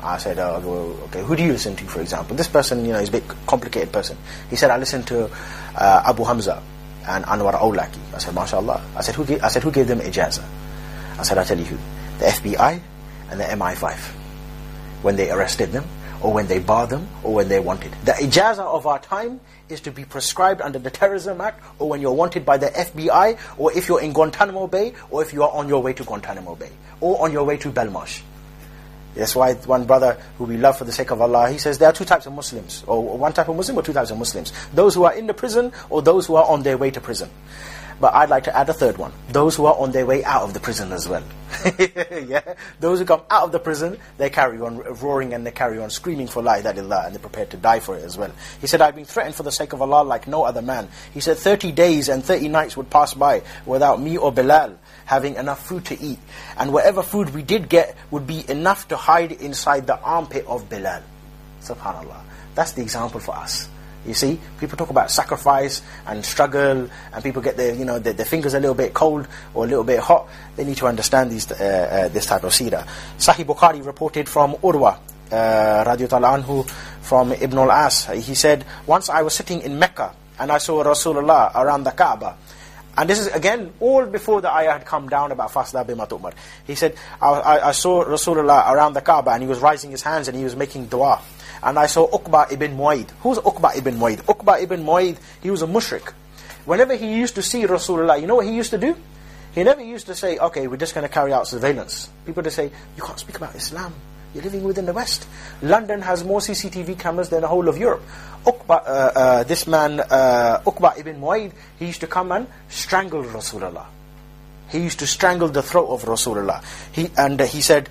I said, well, okay, who do you listen to, for example? This person, is a bit complicated person. He said, I listen to Abu Hamza and Anwar Awlaki. I said, MashaAllah. I said, who gave them ijazah? I said, I'll tell you who. The FBI and the MI5. When they arrested them, or when they barred them, or when they wanted. The ijazah of our time is to be prescribed under the Terrorism Act, or when you're wanted by the FBI, or if you're in Guantanamo Bay, or if you are on your way to Guantanamo Bay, or on your way to Belmarsh. That's why one brother who we love for the sake of Allah, he says there are two types of Muslims, or one type of Muslim or two types of Muslims. Those who are in the prison, or those who are on their way to prison. But I'd like to add a third one. Those who are on their way out of the prison as well. Yeah? Those who come out of the prison, they carry on roaring and they carry on screaming for La ilaha illallah, and they're prepared to die for it as well. He said, I've been threatened for the sake of Allah like no other man. He said 30 days and 30 nights would pass by without me or Bilal having enough food to eat. And whatever food we did get would be enough to hide inside the armpit of Bilal. Subhanallah. That's the example for us. You see, people talk about sacrifice and struggle, and people get their fingers a little bit cold or a little bit hot. They need to understand this type of seerah. Sahih Bukhari reported from Urwa, radiyallahu ta'ala anhu, from Ibn al-As. He said, once I was sitting in Mecca and I saw Rasulullah around the Kaaba. And this is again all before the ayah had come down about Fasda bima tu'mar. He said, I saw Rasulullah around the Kaaba and he was raising his hands and he was making dua. And I saw Uqba ibn Mu'ayd. Who's Uqba ibn Mu'ayd? Uqba ibn Mu'ayd, he was a mushrik. Whenever he used to see Rasulullah, you know what he used to do? He never used to say, okay, we're just going to carry out surveillance. People would say, you can't speak about Islam. You're living within the West. London has more CCTV cameras than the whole of Europe. Uqba, this man, Uqba ibn Mu'ayd, he used to come and strangle Rasulullah. He used to strangle the throat of Rasulullah. He said,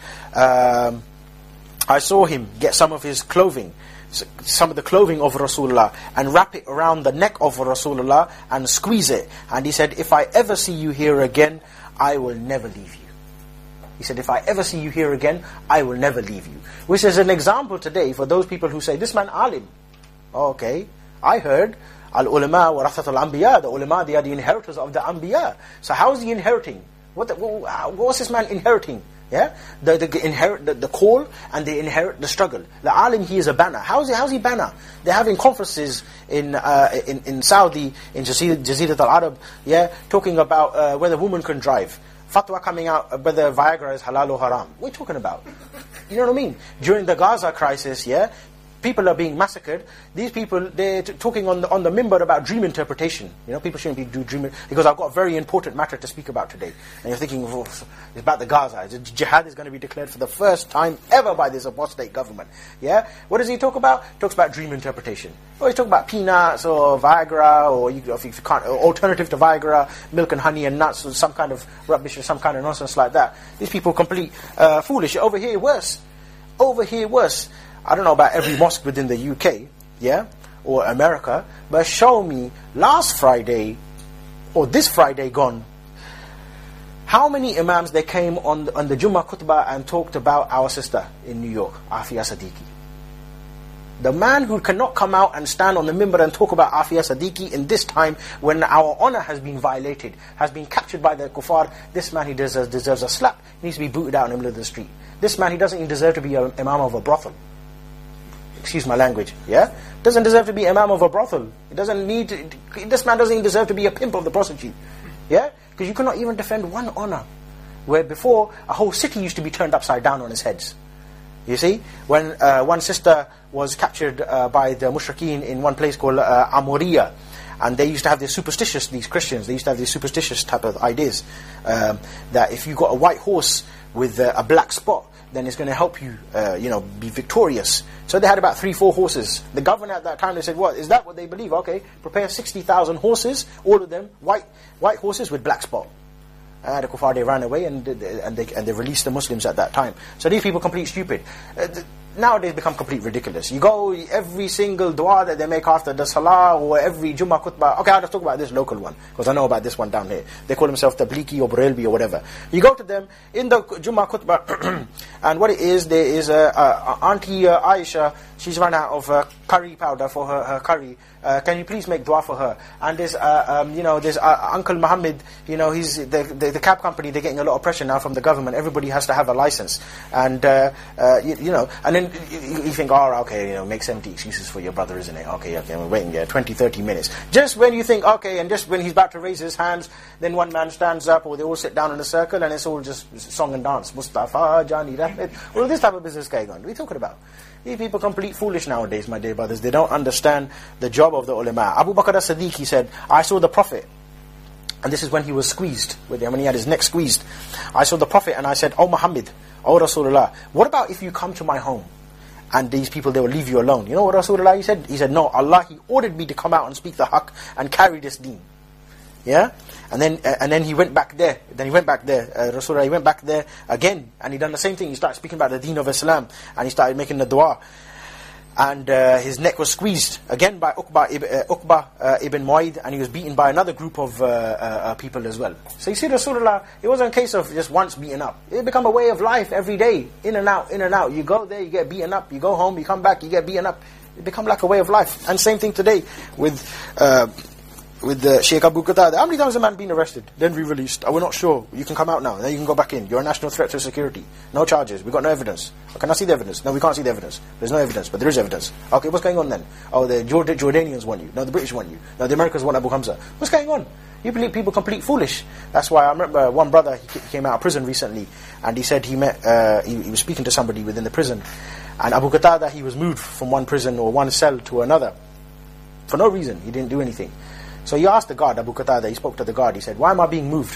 I saw him get some of his clothing, some of the clothing of Rasulullah, and wrap it around the neck of Rasulullah and squeeze it. And he said, if I ever see you here again, I will never leave you. He said, if I ever see you here again, I will never leave you. Which is an example today for those people who say, this man alim. Okay, I heard, al-ulama warathatul anbiya, the ulama, they are the inheritors of the anbiya. So how is he inheriting? What's this man inheriting? Yeah, they inherit the call and they inherit the struggle. The alim, he is a banner. How's he banner? They're having conferences in Saudi, in Jazirat al-Arab, yeah, talking about whether women can drive. Fatwa coming out whether Viagra is halal or haram. What are you talking about? You know what I mean? During the Gaza crisis, yeah, people are being massacred. These people, they're talking on the minbar about dream interpretation. You know, people shouldn't be do dream, because I've got a very important matter to speak about today. And you're thinking, oh, it's about the Gaza. Jihad is going to be declared for the first time ever by this apostate government. Yeah? What does he talk about? He talks about dream interpretation. Or he's talking about peanuts or Viagra, or if you can't, alternative to Viagra, milk and honey and nuts, or some kind of rubbish or some kind of nonsense like that. These people complete foolish. Over here, worse. I don't know about every mosque within the UK, yeah, or America, but show me last Friday, or this Friday gone, how many imams they came on the Jummah khutbah and talked about our sister in New York, Afia Siddiqui. The man who cannot come out and stand on the minbar and talk about Afia Siddiqui in this time when our honor has been violated, has been captured by the kuffar, this man, he deserves a slap. He needs to be booted out in the middle of the street. This man, he doesn't even deserve to be an imam of a brothel. Excuse my language, yeah? Doesn't deserve to be imam of a brothel. This man doesn't even deserve to be a pimp of the prostitute. Yeah? Because you cannot even defend one honor. Where before, a whole city used to be turned upside down on its heads. You see? When one sister was captured by the mushrikeen in one place called Amoriya, and they used to have these Christians, they used to have these superstitious type of ideas, that if you got a white horse with a black spot, then it's going to help you, be victorious. So they had about 3-4 horses. The governor at that time, they said, "What is that? What they believe? Okay, prepare 60,000 horses, all of them white horses with black spot." The kuffar, they ran away and they released the Muslims at that time. So these people complete stupid. Nowadays become complete ridiculous. You go, every single dua that they make after the salah or every Jummah khutbah. Okay, I'll just talk about this local one, because I know about this one down here. They call themselves Tabliki or Burelbi or whatever. You go to them in the Jummah khutbah, and what it is, there is Auntie Aisha, she's run out of curry powder for her curry. Can you please make dua for her? And there's Uncle Muhammad, he's the cab company, they're getting a lot of pressure now from the government. Everybody has to have a license. And, and then you think, oh, okay, make 70 excuses for your brother, isn't it? Okay, we're waiting 20, 30 minutes. Just when you think, okay, and just when he's about to raise his hands, then one man stands up, or they all sit down in a circle, and it's all just song and dance. Mustafa, Johnny, Rahmat, all this type of business going on. What are you talking about? These people are complete foolish nowadays, my dear brothers. They don't understand the job of the ulama. Abu Bakr as-Siddiq, he said, I saw the Prophet, and this is when he was squeezed, when he had his neck squeezed. I saw the Prophet and I said, oh Muhammad, oh Rasulullah, what about if you come to my home and these people, they will leave you alone? You know what Rasulullah he said? He said, no, Allah, He ordered me to come out and speak the haqq and carry this deen. Yeah? And then he went back there. Rasulullah, he went back there again, and he done the same thing. He started speaking about the deen of Islam, and he started making the dua. And his neck was squeezed again by Uqba ibn Mu'ayd, and he was beaten by another group of people as well. So you see, Rasulullah, it wasn't a case of just once beaten up. It became a way of life every day, in and out, in and out. You go there, you get beaten up. You go home, you come back, you get beaten up. It become like a way of life. And same thing today with Sheikh Abu Qatada. How many times has a man been arrested, then re-released? Oh, we're not sure. You can come out now. Then you can go back in. You're a national threat to security. No charges. We've got no evidence. Can I see the evidence? No, we can't see the evidence. There's no evidence, but there is evidence. Okay, what's going on then? Oh, the Jordanians want you. No, the British want you. No, the Americans want Abu Hamza. What's going on? You believe people complete foolish. That's why I remember one brother, he came out of prison recently, and he said he met, he was speaking to somebody within the prison, and Abu Qatada, he was moved from one prison or one cell to another for no reason. He didn't do anything. So he asked the guard, Abu Qatada, he spoke to the guard, he said, why am I being moved?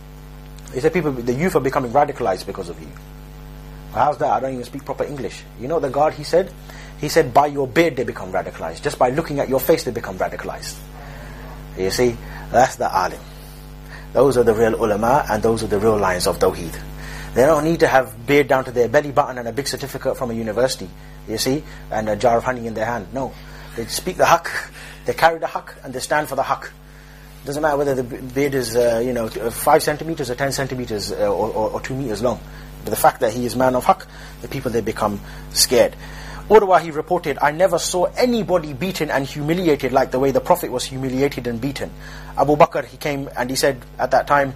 He said, the youth are becoming radicalized because of you. Well, how's that? I don't even speak proper English. You know the guard, he said? He said, by your beard they become radicalized. Just by looking at your face they become radicalized. You see, that's the alim. Those are the real ulama, and those are the real lions of Tawheed. They don't need to have beard down to their belly button and a big certificate from a university, you see, and a jar of honey in their hand. No. They speak the haqq, they carry the haqq, and they stand for the haqq. Doesn't matter whether the beard is 5 centimeters or 10 centimeters or 2 meters long. But the fact that he is man of haqq, the people, they become scared. Urwa, he reported, I never saw anybody beaten and humiliated like the way the Prophet was humiliated and beaten. Abu Bakr, he came and he said at that time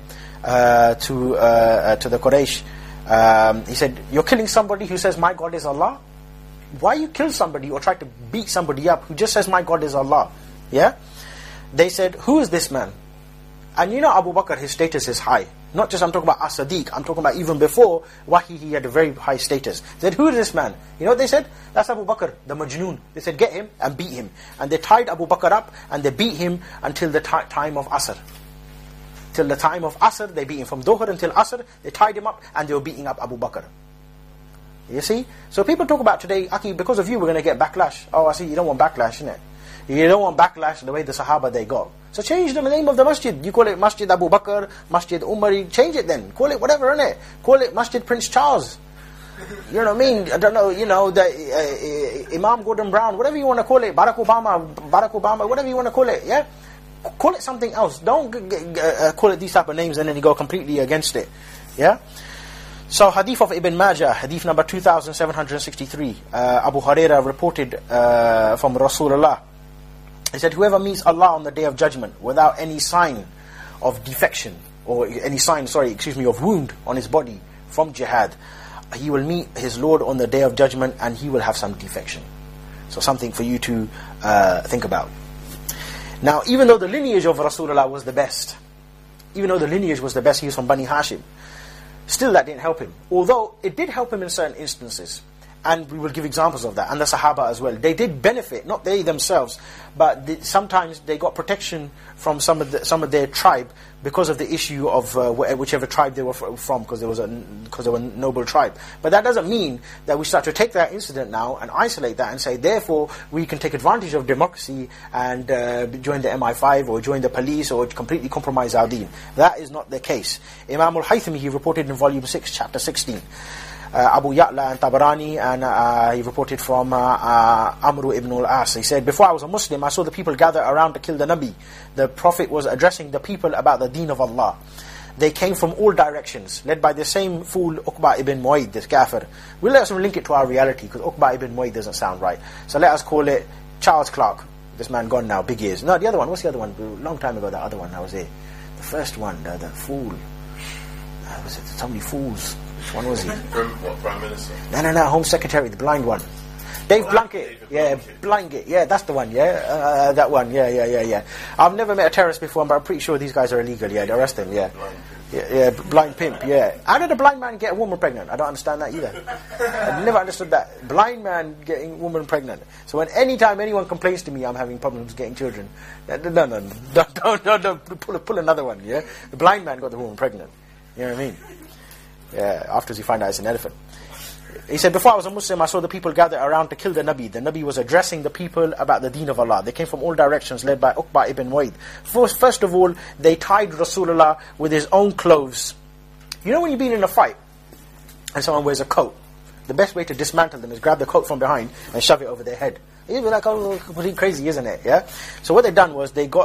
to the Quraysh, he said, you're killing somebody who says my God is Allah? Why you kill somebody or try to beat somebody up who just says my God is Allah? Yeah? They said, who is this man? And you know Abu Bakr, his status is high. Not just I'm talking about as-Sadiq, I'm talking about even before Wahi, he had a very high status. They said, who is this man? You know what they said? That's Abu Bakr, the Majnoon. They said, get him and beat him. And they tied Abu Bakr up and they beat him until the time of Asr. Till the time of Asr, they beat him. From Dhuhr until Asr, they tied him up and they were beating up Abu Bakr. You see? So people talk about today, Aki, because of you we're going to get backlash. Oh, I see, you don't want backlash, innit? You don't want backlash the way the Sahaba they got. So change the name of the masjid. You call it Masjid Abu Bakr, Masjid Umari, change it then. Call it whatever, innit? Call it Masjid Prince Charles. You know what I mean? I don't know, the Imam Gordon Brown, whatever you want to call it, Barack Obama, whatever you want to call it, yeah? Call it something else. Don't call it these type of names and then you go completely against it. Yeah? So hadith of Ibn Majah, hadith number 2763, Abu Hurairah reported from Rasulullah. He said, whoever meets Allah on the day of judgment without any sign of defection, or any sign, of wound on his body from jihad, he will meet his Lord on the day of judgment and he will have some defection. So something for you to think about. Now, even though the lineage of Rasulullah was the best, he was from Bani Hashim, still that didn't help him. Although it did help him in certain instances. And we will give examples of that. And the Sahaba as well. They did benefit, not they themselves, but sometimes they got protection from some of their tribe because of the issue of whichever tribe they were from, because they were a noble tribe. But that doesn't mean that we start to take that incident now and isolate that and say, therefore, we can take advantage of democracy and join the MI5 or join the police or completely compromise our deen. That is not the case. Imam al-Haythami, he reported in volume 6, chapter 16. Abu Ya'la and Tabarani, and he reported from Amr ibn al-As. He said, before I was a Muslim, I saw the people gather around to kill the Nabi. The Prophet was addressing the people about the deen of Allah. They came from all directions, led by the same fool Uqba ibn Mu'ayd, this kafir. We'll let us link it to our reality, because Uqba ibn Mu'ayd doesn't sound right. So let us call it Charles Clark. This man gone now, big ears. No, the other one, what's the other one? A long time ago, that other one, I was there. The first one, the fool. Was it so many fools? Which one was he? What, Prime Minister? No, Home Secretary, the blind one. Dave Blunkett. Yeah, Blunkett. Yeah, that's the one, yeah? That one, yeah. I've never met a terrorist before, but I'm pretty sure these guys are illegal, yeah. They arrest them, yeah. Yeah, blind pimp, yeah. How did a blind man get a woman pregnant? I don't understand that either. I've never understood that. Blind man getting a woman pregnant. So anytime anyone complains to me I'm having problems getting children, no, don't pull another one, yeah? The blind man got the woman pregnant. You know what I mean? Yeah, after he find out it's an elephant. He said, before I was a Muslim, I saw the people gather around to kill the Nabi. The Nabi was addressing the people about the deen of Allah. They came from all directions, led by Uqba ibn Wa'id. First of all, they tied Rasulullah with his own clothes. You know when you've been in a fight, and someone wears a coat, the best way to dismantle them is grab the coat from behind and shove it over their head. You'd be like, oh, pretty crazy, isn't it? Yeah. So what they done was they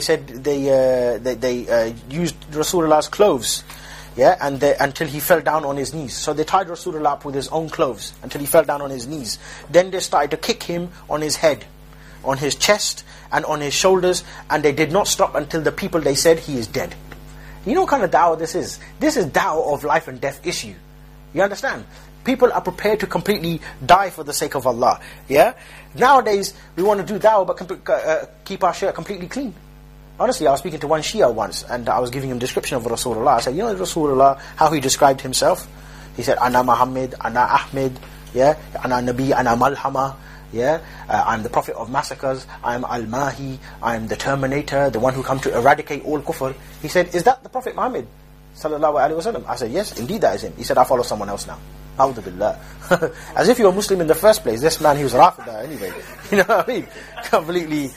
used Rasulullah's clothes. Yeah, and until he fell down on his knees. So they tied Rasulullah up with his own clothes until he fell down on his knees. Then they started to kick him on his head, on his chest, and on his shoulders, and they did not stop until the people, they said, he is dead. You know what kind of da'wah this is? This is da'wah of life and death issue. You understand? People are prepared to completely die for the sake of Allah. Yeah? Nowadays, we want to do da'wah but keep our shirt completely clean. Honestly, I was speaking to one Shia once, and I was giving him a description of Rasulullah. I said, you know Rasulullah, how he described himself? He said, Ana Muhammad, Ana Ahmed, yeah, Ana Nabi, Ana Malhama, yeah, I'm the Prophet of massacres, I'm Al-Mahi, I'm the Terminator, the one who come to eradicate all kufr. He said, is that the Prophet Muhammad? Sallallahu Alaihi Wasallam. I said, yes, indeed that is him. He said, I follow someone else now. A'udhu billah. As if you were Muslim in the first place. This man, he was Rafida anyway. You know what I mean? Completely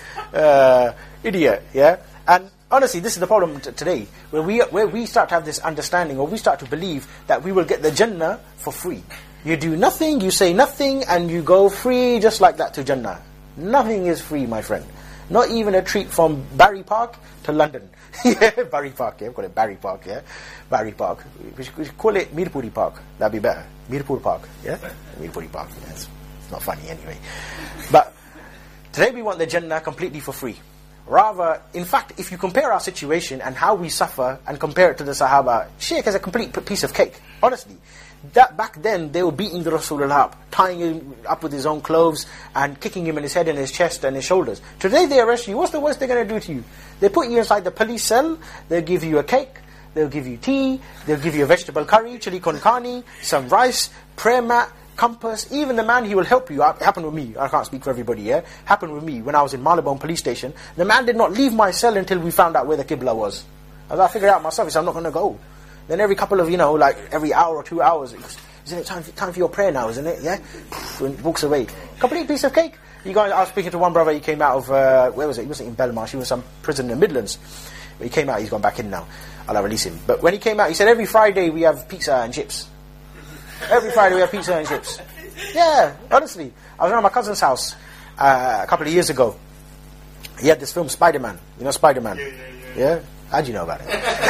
idiot, yeah? And honestly, this is the problem today, where we start to have this understanding, or we start to believe that we will get the Jannah for free. You do nothing, you say nothing, and you go free just like that to Jannah. Nothing is free, my friend. Not even a treat from Barry Park to London. Yeah, Barry Park, yeah, we call it Barry Park, yeah. Barry Park. We should call it Mirpuri Park. That'd be better. Mirpur Park, yeah? Mirpuri Park, yeah. It's not funny anyway. But today we want the Jannah completely for free. Rather, in fact, if you compare our situation and how we suffer and compare it to the Sahaba, shirk is a complete piece of cake. Honestly, that back then they were beating the Rasulullah up, tying him up with his own clothes and kicking him in his head and his chest and his shoulders. Today they arrest you. What's the worst they're going to do to you? They put you inside the police cell. They'll give you a cake. They'll give you tea. They'll give you a vegetable curry, chili con carne, some rice, prayer mat, compass. Even the man, he will help you. It happened with me. I can't speak for everybody here. Happened with me when I was in Marylebone police station. The man did not leave my cell until we found out where the Qibla was. As I figured out myself, he said, I'm not going to go. Then every couple of, like every hour or 2 hours, he goes, isn't it time for your prayer now, isn't it? Yeah? And walks away. Complete piece of cake. You guys, I was speaking to one brother, he came out of, where was it? He wasn't in Belmarsh, he was some prison in the Midlands. But he came out, he's gone back in now. I'll release him. But when he came out, he said, every Friday we have pizza and chips. Every Friday we have pizza and chips. Yeah, honestly. I was around my cousin's house a couple of years ago. He had this film, Spider-Man. You know Spider-Man? Yeah? How'd you know about it?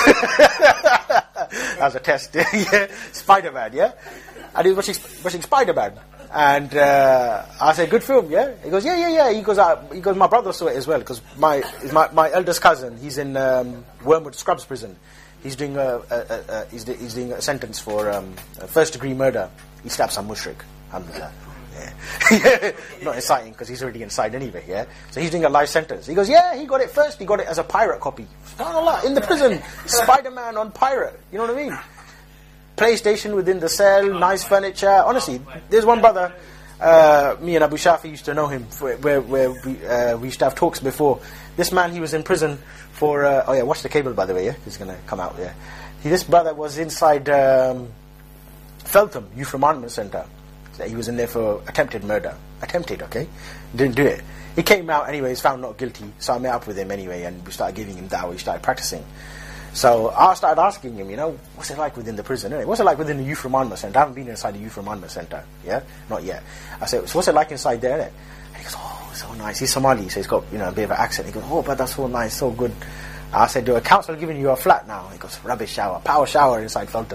That was a test. Yeah, Spider-Man, yeah? And he was watching Spider-Man. And I said, good film, yeah? He goes, yeah. He goes, my brother saw it as well, because my eldest cousin, he's in Wormwood Scrubs prison. He's doing he's doing a sentence for first-degree murder. He stabbed some mushrik. Alhamdulillah. Yeah. Not inciting, because he's already inside anyway, yeah? So he's doing a life sentence. He goes, yeah, he got it first. He got it as a pirate copy. SubhanAllah, in the prison. Spider-Man on pirate. You know what I mean? PlayStation within the cell, nice furniture. Honestly, there's one brother, me and Abu Shafi used to know him, where we used to have talks before. This man, he was in prison for, watch the cable by the way, yeah? He's going to come out, yeah? This brother was inside Feltham, Youth Remand Center. He was in there for attempted murder. Attempted, okay? Didn't do it. He came out anyway, he's found not guilty, so I met up with him anyway, and we started giving him da'wah, he started practicing. So I started asking him, what's it like within the prison? What's it like within the Youth Remand Center? I haven't been inside the Youth Remand Center, yeah? Not yet. I said, so what's it like inside there? And he goes, oh, so nice. He's Somali, so he's got, a bit of an accent. He goes, oh, but that's so nice, so good. I said, do a council giving you a flat now? He goes, rubbish shower, power shower inside Feltham.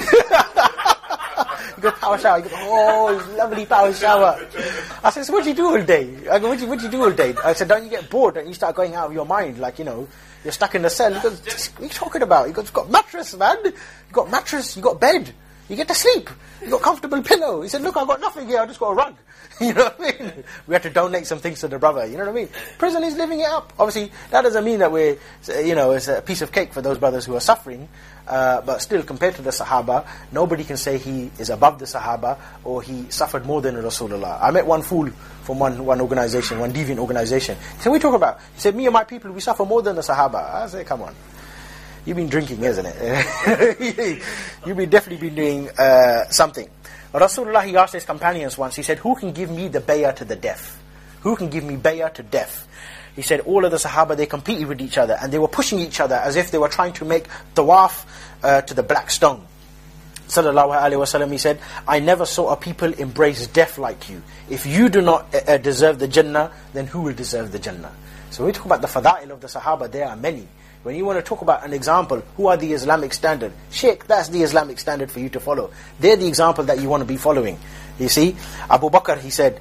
He goes, power shower. He goes, oh, it's lovely power shower. I said, so what do you do all day? I go, what do you do all day? I said, don't you get bored? Don't you start going out of your mind? Like, you're stuck in the cell. He goes, what are you talking about? He goes, you've got mattress, man. You've got mattress, you've got bed. You get to sleep. You got a comfortable pillow. He said, look, I've got nothing here, I just got a rug. You know what I mean? We had to donate some things to the brother, you know what I mean? Prison is living it up. Obviously, that doesn't mean that we're, it's a piece of cake for those brothers who are suffering, but still, compared to the Sahaba, nobody can say he is above the Sahaba, or he suffered more than Rasulullah. I met one fool from one organization, one deviant organization. He said, what are you talking about? He said, me and my people, we suffer more than the Sahaba. I said, come on. You've been drinking, isn't it? You've definitely been doing something. Rasulullah, he asked his companions once, he said, who can give me the bay'ah to the death? Who can give me bay'ah to death? He said, all of the Sahaba, they competed with each other, and they were pushing each other as if they were trying to make tawaf to the black stone. Sallallahu Alaihi Wasallam, he said, I never saw a people embrace death like you. If you do not deserve the Jannah, then who will deserve the Jannah? So when we talk about the fada'il of the Sahaba, there are many. When you want to talk about an example, who are the Islamic standard? Sheikh, that's the Islamic standard for you to follow. They're the example that you want to be following. You see, Abu Bakr, he said,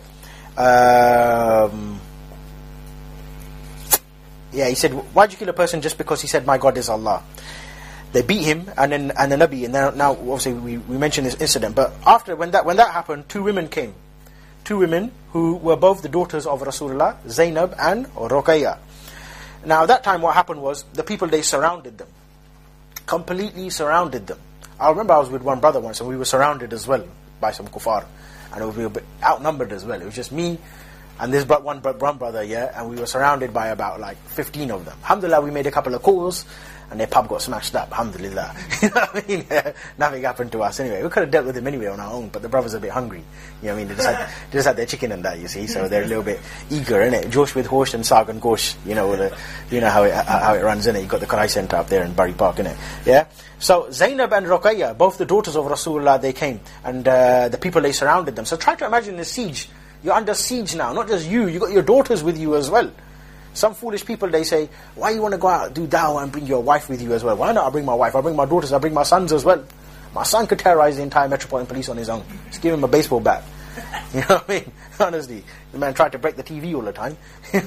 he said, why'd you kill a person just because he said, my God is Allah? They beat him, and the Nabi, and now obviously we mentioned this incident, but after, when that happened, two women came. Two women who were both the daughters of Rasulullah, Zainab and Ruqayya. Now at that time what happened was, the people, they surrounded them. Completely surrounded them. I remember I was with one brother once, and we were surrounded as well by some kuffar. And we were a bit outnumbered as well. It was just me and this one brother, and we were surrounded by about like 15 of them. Alhamdulillah, we made a couple of calls, and their pub got smashed up, alhamdulillah. You know what I mean? Nothing happened to us anyway. We could have dealt with him anyway on our own, but the brothers are a bit hungry. You know what I mean? They just had their chicken and that, you see, so they're a little bit eager, innit? Josh with Hosh and Sag and Gosh, you know how it runs, innit? You got the Qarai Centre up there in Bury Park, innit? Yeah? So Zainab and Ruqayya, both the daughters of Rasulullah, they came, and the people, they surrounded them. So try to imagine the siege. You're under siege now, not just you got your daughters with you as well. Some foolish people, they say, why you want to go out, do dawah and bring your wife with you as well? Why not I bring my wife, I bring my daughters, I bring my sons as well. My son could terrorize the entire Metropolitan Police on his own. Just give him a baseball bat. You know what I mean? Honestly, the man tried to break the TV all the time.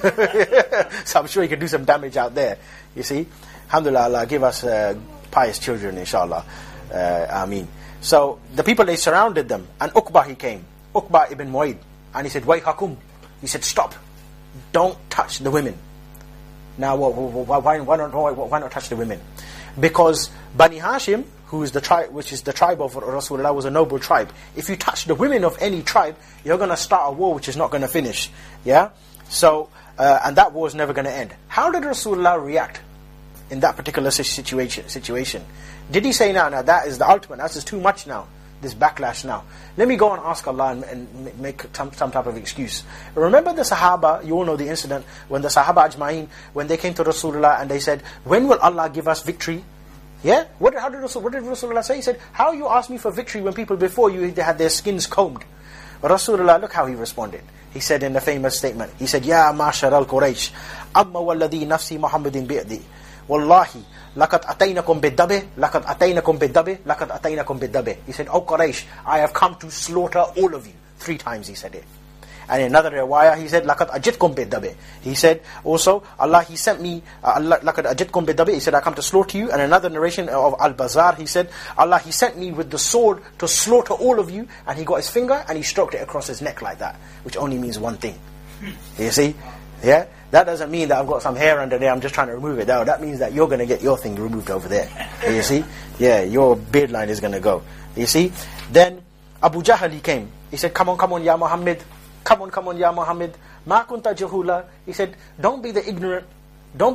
So I'm sure he could do some damage out there. You see? Alhamdulillah, Allah give us pious children, inshallah. Ameen. So the people, they surrounded them, and Uqbah, he came. Uqbah ibn Mu'ayd. And he said, Wayhakum. He said, stop. Don't touch the women. Now, why not touch the women? Because Bani Hashim, who is the tribe, which is the tribe of Rasulullah, was a noble tribe. If you touch the women of any tribe, you're going to start a war which is not going to finish. Yeah? So, and that war is never going to end. How did Rasulullah react in that particular situation? Did he say, no, that is the ultimate, that is too much now, this backlash now? Let me go and ask Allah and make some type of excuse. Remember the Sahaba, you all know the incident, when the Sahaba Ajma'in, when they came to Rasulullah and they said, when will Allah give us victory? Yeah? What did Rasulullah say? He said, how you ask me for victory when people before you, they had their skins combed? Rasulullah, look how he responded. He said in the famous statement, he said, Ya ma'ashar al-Quraysh, amma walladhi nafsi Muhammadin bi'di, wallahi, لَقَدْ أَتَيْنَكُمْ بِالدَّبِهِ لَقَدْ أَتَيْنَكُمْ بِالدَّبِهِ لَقَدْ أَتَيْنَكُمْ بِالدَّبِهِ. He said, O Quraysh, I have come to slaughter all of you. 3 times he said it. And in another riwayah, he said, لَقَدْ أَجِدْكُمْ بِالدَّبِهِ. He said, also, Allah, He sent me, لَقَدْ أَجِدْكُمْ بِالدَّبِهِ. He said, I come to slaughter you. And another narration of Al-Bazar, he said, Allah, He sent me with the sword to slaughter all of you. And He got His finger and He stroked it across His neck like that. Which only means one thing. You see? Yeah? That doesn't mean that I've got some hair under there, I'm just trying to remove it. No, that means that you're going to get your thing removed over there. You see? Yeah, your beard line is going to go. You see? Then Abu Jahl, he came. He said, come on, Ya Muhammad. Come on, Ya Muhammad. Ma kunta jahula. He said, don't be the ignorant. Don't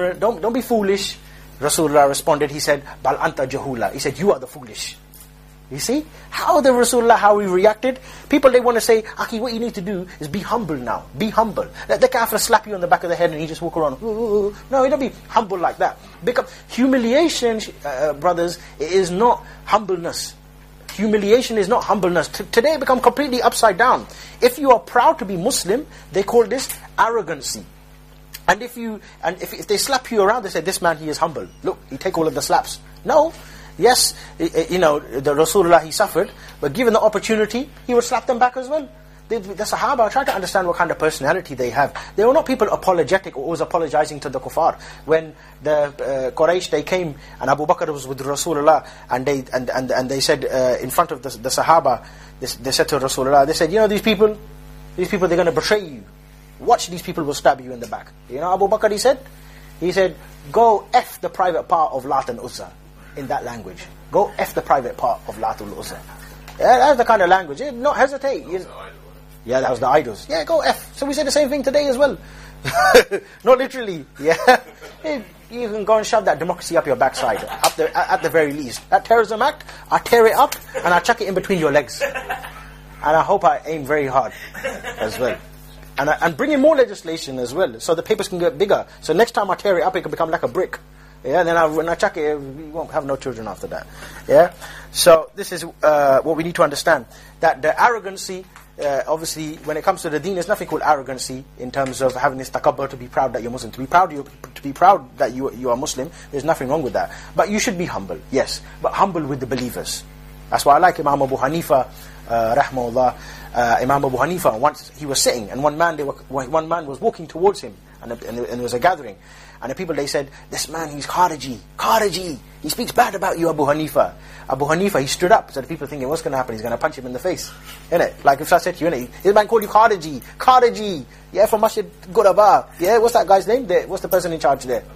be foolish. Rasulullah responded, he said, Bal anta jahula. He said, you are the foolish. You see? How the Rasulullah, how he reacted? People, they want to say, Aki, what you need to do is be humble now. Be humble. Let the kafir slap you on the back of the head and he just walk around. No, you don't be humble like that. Because humiliation, brothers, is not humbleness. Humiliation is not humbleness. Today it become completely upside down. If you are proud to be Muslim, they call this arrogancy. And if they slap you around, they say, this man, he is humble. Look, he take all of the slaps. No. Yes, the Rasulullah, he suffered, but given the opportunity, he would slap them back as well. The Sahaba, try to understand what kind of personality they have. They were not people apologetic or always apologizing to the kuffar. When the Quraysh, they came and Abu Bakr was with Rasulullah, and they said in front of the Sahaba, they said to Rasulullah, they said, these people they're going to betray you. Watch, these people will stab you in the back. Abu Bakr, he said, go F the private part of Lat and Uzza, in that language. Go F the private part of Lat and Uzza. Yeah, that's the kind of language. Not hesitate. Yeah, that was the idols. Yeah, go F. So we say the same thing today as well. Not literally. Yeah. You can go and shove that democracy up your backside, at the very least. That terrorism act, I tear it up and I chuck it in between your legs. And I hope I aim very hard as well. And bring in more legislation as well, so the papers can get bigger. So next time I tear it up, it can become like a brick. Yeah, and then when I chuck it, we won't have no children after that. Yeah. So this is what we need to understand, that the arrogancy, obviously, when it comes to the deen, there's nothing called arrogancy in terms of having this takabbur, to be proud that you're Muslim. To be proud that you are Muslim, there's nothing wrong with that. But you should be humble, yes, but humble with the believers. That's why I like Imam Abu Hanifa, rahmahullah. Imam Abu Hanifa, once he was sitting, and one man was walking towards him, and it was a gathering. And the people, they said, this man, he's Khariji. He speaks bad about you, Abu Hanifa. Abu Hanifa, he stood up. So the people thinking, what's going to happen? He's going to punch him in the face. Innit? Like if I said to you, innit? This man called you Khariji. Yeah, from Masjid Ghuraba. Yeah, what's that guy's name there? What's the person in charge there?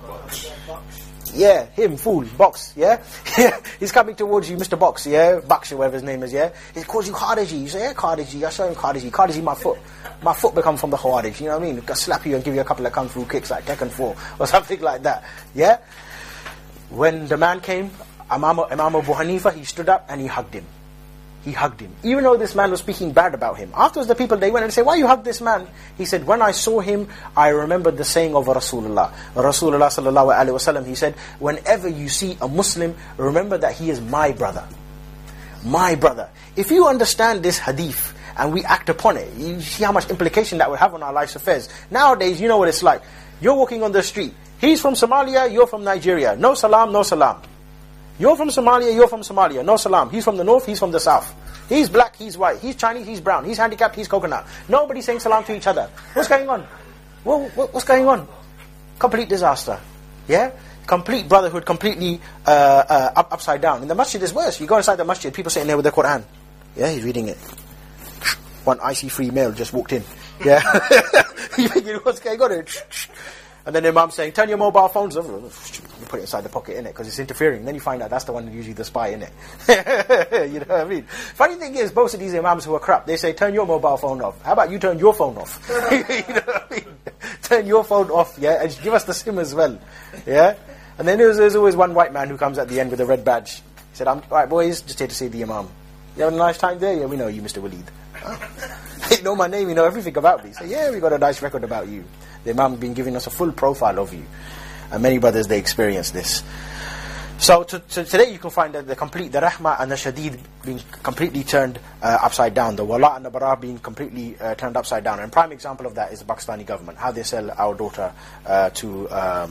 Yeah, him, fool, Box, yeah? He's coming towards you, Mr. Box, yeah? Baksh, whatever his name is, yeah? He calls you Khariji. You say, yeah, Khariji. I show him Khariji. Khariji, my foot. My foot become from the Khawarij, you know what I mean? I'll slap you and give you a couple of kung fu kicks like Tekken 4 or something like that, yeah? When the man came, Imam Abu Hanifa, he stood up and he hugged him. Even though this man was speaking bad about him. Afterwards the people, they went and said, why you hug this man? He said, when I saw him, I remembered the saying of Rasulullah. Rasulullah sallallahu alaihi wasallam, he said, whenever you see a Muslim, remember that he is my brother. My brother. If you understand this hadith, and we act upon it, you see how much implication that would have on our life's affairs. Nowadays, you know what it's like. You're walking on the street. He's from Somalia, you're from Nigeria. No salam, no salam. You're from Somalia, you're from Somalia. No salam. He's from the north, he's from the south. He's black, he's white. He's Chinese, he's brown. He's handicapped, he's coconut. Nobody's saying salam to each other. What's going on? What's going on? Complete disaster. Yeah? Complete brotherhood, completely upside down. In the masjid is worse. You go inside the masjid, people sitting there with the Quran. Yeah, he's reading it. One IC3 male just walked in. Yeah. You think, what's going on? And then the Imam saying, turn your mobile phones off. You put it inside the pocket, innit? Because it's interfering. Then you find out that's the one who's usually the spy, innit? You know what I mean? Funny thing is, most of these Imams who are corrupt, they say, turn your mobile phone off. How about you turn your phone off? You know what I mean? Turn your phone off, yeah? And give us the SIM as well. Yeah? And then there's always one white man who comes at the end with a red badge. He said, alright boys, just here to see the Imam. You having a nice time there? Yeah, we know you, Mr. Waleed. You know my name, you know everything about me. So yeah, we got a nice record about you. The Imam been giving us a full profile of you. And many brothers, they experience this. So today you can find that the rahmah and the shadeed being completely turned upside down. The wala and the bara being completely turned upside down. And prime example of that is the Pakistani government. How they sell our daughter to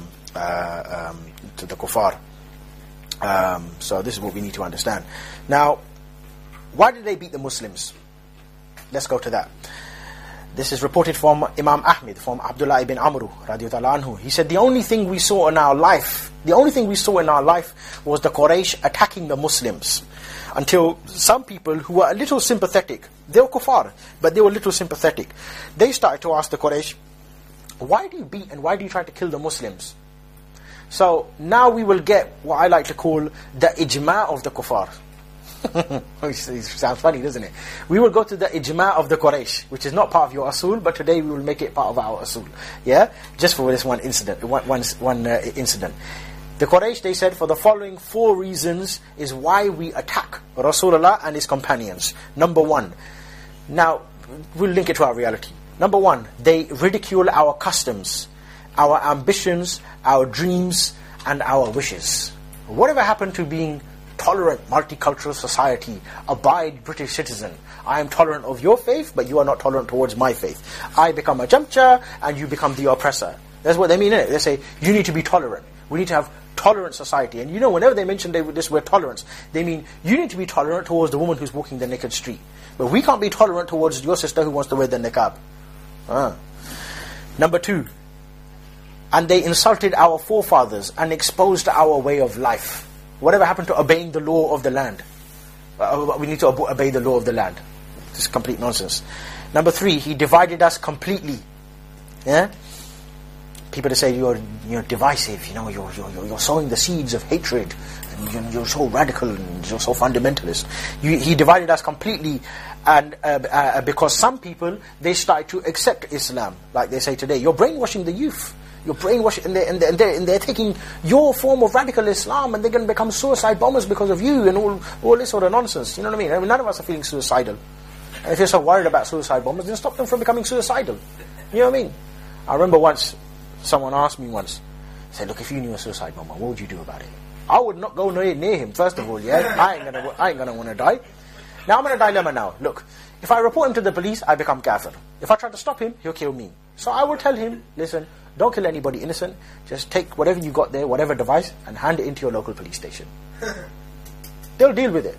the kuffar. So this is what we need to understand. Now, why did they beat the Muslims? Let's go to that. This is reported from Imam Ahmed, from Abdullah ibn Amr radiyallahu anhu. He said, the only thing we saw in our life was the Quraysh attacking the Muslims. Until some people who were a little sympathetic, they were kuffar, but they were a little sympathetic. They started to ask the Quraysh, why do you beat and why do you try to kill the Muslims? So now we will get what I like to call the ijma' of the kuffar. It sounds funny, doesn't it? We will go to the ijma' of the Quraysh, which is not part of your asul, but today we will make it part of our asul. Yeah? Just for this one incident. Incident. The Quraysh, they said, for the following 4 reasons is why we attack Rasulullah and his companions. Number 1. Now, we'll link it to our reality. Number 1, they ridicule our customs, our ambitions, our dreams, and our wishes. Whatever happened to being tolerant, multicultural society, abide British citizen? I am tolerant of your faith, but you are not tolerant towards my faith. I become a jamcha, and you become the oppressor. That's what they mean, isn't it? They say, you need to be tolerant. We need to have tolerant society. And whenever they mention this word tolerance, they mean you need to be tolerant towards the woman who's walking the naked street. But we can't be tolerant towards your sister who wants to wear the niqab. Number 2, and they insulted our forefathers and exposed our way of life. Whatever happened to obeying the law of the land? We need to obey the law of the land. This is complete nonsense. Number 3, he divided us completely. Yeah? People that say you're divisive, you're sowing the seeds of hatred, and you're so radical and you're so fundamentalist. He divided us completely, and because some people, they started to accept Islam, like they say today. You're brainwashing the youth. You're brainwashing, and they're taking your form of radical Islam, and they're going to become suicide bombers because of you, and all this sort of nonsense. You know what I mean? None of us are feeling suicidal. And if you're so worried about suicide bombers, then stop them from becoming suicidal. You know what I mean? I remember once, someone asked me once, said, look, if you knew a suicide bomber, what would you do about it? I would not go near him, first of all, yeah? I ain't gonna want to die. Now I'm in a dilemma now. Look, if I report him to the police, I become kafir. If I try to stop him, he'll kill me. So I will tell him, listen, don't kill anybody innocent, just take whatever you got there, whatever device, and hand it into your local police station. They'll deal with it.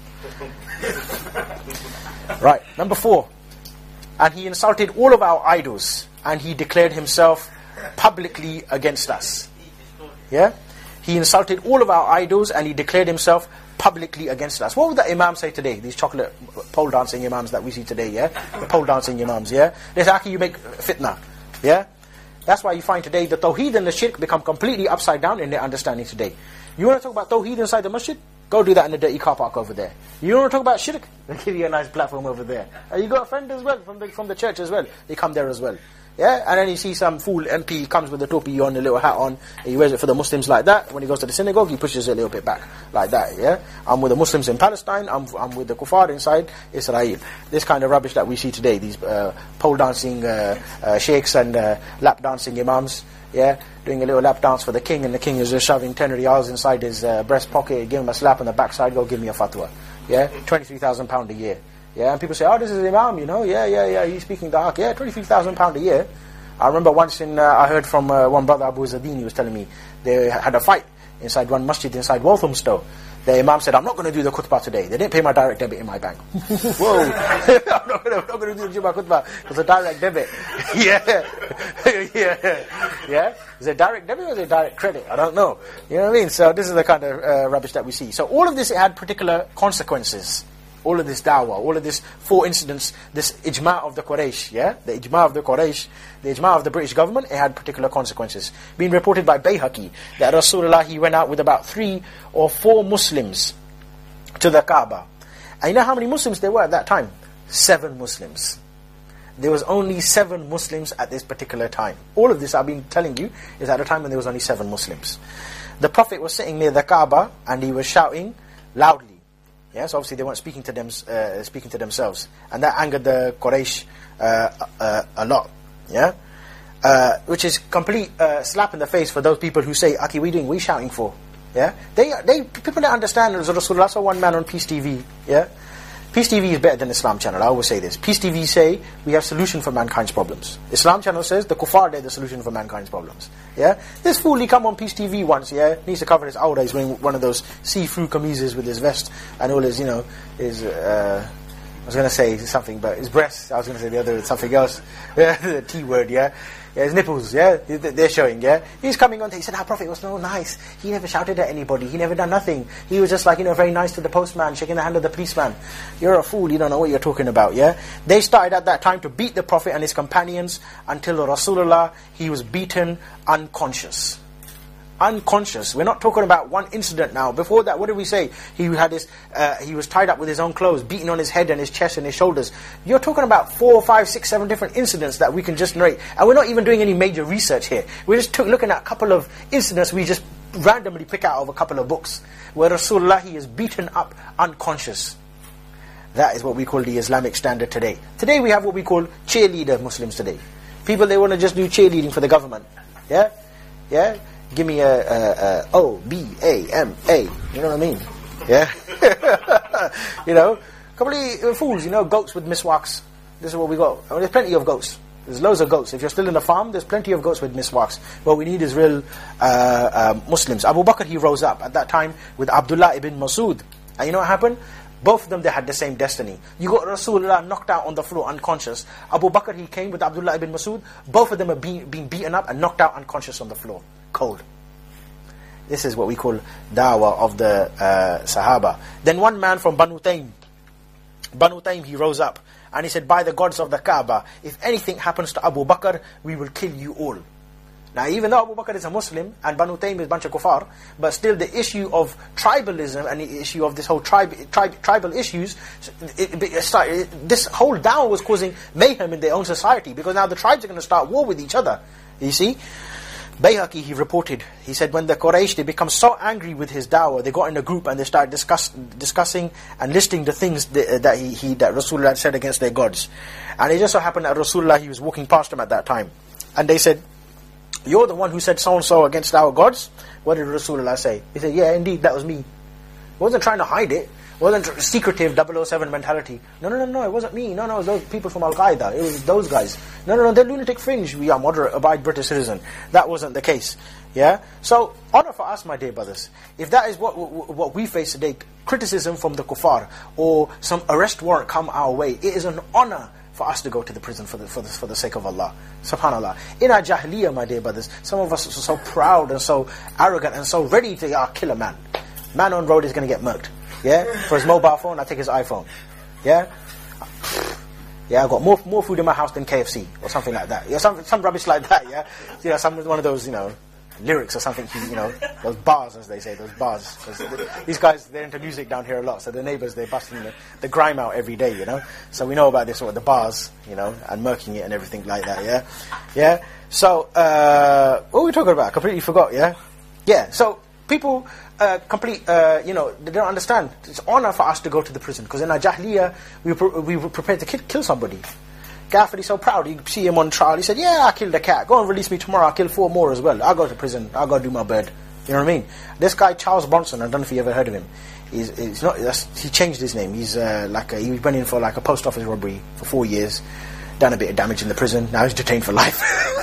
Right, number 4. And he insulted all of our idols, and he declared himself publicly against us. Yeah? He insulted all of our idols, and he declared himself publicly against us. What would the imams say today? These chocolate pole dancing imams that we see today, yeah? The pole dancing imams, yeah? They say, Aki, you make fitna. Yeah? That's why you find today the tawheed and the shirk become completely upside down in their understanding today. You want to talk about tawheed inside the masjid? Go do that in the dirty car park over there. You want to talk about shirk? They'll give you a nice platform over there. You got a friend as well from the church as well. They come there as well. Yeah, and then you see some fool MP comes with a topi on, a little hat on, and he wears it for the Muslims like that. When he goes to the synagogue, he pushes it a little bit back, like that, yeah? I'm with the Muslims in Palestine, I'm with the kuffar inside Israel. This kind of rubbish that we see today, these pole dancing sheikhs and lap dancing imams, yeah? Doing a little lap dance for the king, and the king is just shoving 10 riyals inside his breast pocket, give him a slap on the backside, go give me a fatwa, yeah? £23,000 a year. Yeah, and people say, oh, this is Imam, yeah, he's speaking the haq. Yeah, £23,000 a year. I remember once I heard from one brother, Abu Zadeen, he was telling me, they had a fight inside one masjid inside Walthamstow. The Imam said, I'm not going to do the khutbah today. They didn't pay my direct debit in my bank. Whoa, I'm not going to do the khutbah. It's a direct debit. Yeah. Is it direct debit or is it direct credit? I don't know. You know what I mean? So this is the kind of rubbish that we see. So all of this, it had particular consequences. All of this da'wah, all of this 4 incidents, this ijma' of the Quraysh, yeah? The ijma' of the Quraysh, the ijma' of the British government, it had particular consequences. Being reported by Bayhaqi, that Rasulullah, he went out with about 3 or 4 Muslims to the Kaaba. And you know how many Muslims there were at that time? 7 Muslims. There was only 7 Muslims at this particular time. All of this I've been telling you is at a time when there was only 7 Muslims. The Prophet was sitting near the Kaaba and he was shouting loudly. Yeah, so obviously they weren't speaking to themselves, and that angered the Quraysh a lot. Yeah, which is complete slap in the face for those people who say, "Aki, what are you doing? What are you shouting for?" Yeah, people don't understand. Rasulullah saw one man on Peace TV. Yeah, Peace TV is better than Islam Channel. I always say this. Peace TV say we have solution for mankind's problems. Islam Channel says the kuffar, they're the solution for mankind's problems. Yeah, this fool, he come on Peace TV once. Yeah, needs to cover his awrah. He's wearing one of those see-through kamises with his vest and all his, his. I was going to say something, but his breasts. I was going to say the other something else. Yeah, the T word. Yeah. Yeah, his nipples, yeah, they're showing, yeah. He's coming on, he said, our Prophet was so nice. He never shouted at anybody. He never done nothing. He was just like, very nice to the postman, shaking the hand of the policeman. You're a fool, you don't know what you're talking about, yeah. They started at that time to beat the Prophet and his companions until Rasulullah, he was beaten unconscious. Unconscious. We're not talking about one incident now. Before that, what did we say? He had he was tied up with his own clothes, beaten on his head and his chest and his shoulders. You're talking about 4, 5, 6, 7 different incidents that we can just narrate. And we're not even doing any major research here. We're just looking at a couple of incidents we just randomly pick out of a couple of books where Rasulullah, he is beaten up unconscious. That is what we call the Islamic standard today. Today we have what we call cheerleader Muslims today. People, they want to just do cheerleading for the government. Yeah? Yeah? Give me a O-B-A-M-A. You know what I mean? Yeah? Couple of fools, goats with miswaks. This is what we got. There's plenty of goats. There's loads of goats. If you're still in the farm, there's plenty of goats with miswaks. What we need is real Muslims. Abu Bakr, he rose up at that time with Abdullah ibn Masud. And you know what happened? Both of them, they had the same destiny. You got Rasulullah knocked out on the floor, unconscious. Abu Bakr, he came with Abdullah ibn Masud. Both of them are being beaten up and knocked out unconscious on the floor. Cold. This is what we call da'wah of the Sahaba. Then one man from Banu Taym, he rose up. And he said, by the gods of the Kaaba, if anything happens to Abu Bakr, we will kill you all. Now, even though Abu Bakr is a Muslim, and Banu Taym is a bunch of kuffar, but still the issue of tribalism and the issue of this whole tribal issues, this whole da'wah was causing mayhem in their own society, because now the tribes are going to start war with each other. You see? Bayhaqi, he reported, he said, when the Quraysh, they become so angry with his da'wah, they got in a group and they started discussing and listing the things that Rasulullah had said against their gods. And it just so happened that Rasulullah, he was walking past them at that time. And they said, you're the one who said so-and-so against our gods? What did Rasulullah say? He said, yeah, indeed, that was me. He wasn't trying to hide it. It wasn't secretive 007 mentality. No, it wasn't me. No, it was those people from Al-Qaeda. It was those guys. No, they're lunatic fringe. We are moderate, abide British citizen. That wasn't the case. Yeah? So, honor for us, my dear brothers. If that is what we face today, criticism from the kuffar, or some arrest warrant come our way, it is an honor for us to go to the prison for the sake of Allah. SubhanAllah. In our Jahiliyyah, my dear brothers, some of us are so proud and so arrogant and so ready to kill a man. Man on road is going to get murked. Yeah, for his mobile phone, I take his iPhone. Yeah, I got more food in my house than KFC or something like that. Yeah, some rubbish like that. Yeah, some one of those lyrics or something. Those bars, as they say, those bars. These guys, they're into music down here a lot. So the neighbours, they're busting the grime out every day. So we know about this, the bars, and murking it and everything like that. Yeah. So what were we talking about? I completely forgot. Yeah. So people. They don't understand. It's honor for us to go to the prison, because in our Jahiliyyah we were prepared to kill somebody. Ghaffar is so proud. You see him on trial. He said, "Yeah, I killed a cat. Go and release me tomorrow. I'll kill 4 more as well. I'll go to prison. I'll go do my bird." You know what I mean? This guy Charles Bronson, I don't know if you ever heard of him. He changed his name. He's he went in for a post office robbery for 4 years, done a bit of damage in the prison. Now he's detained for life.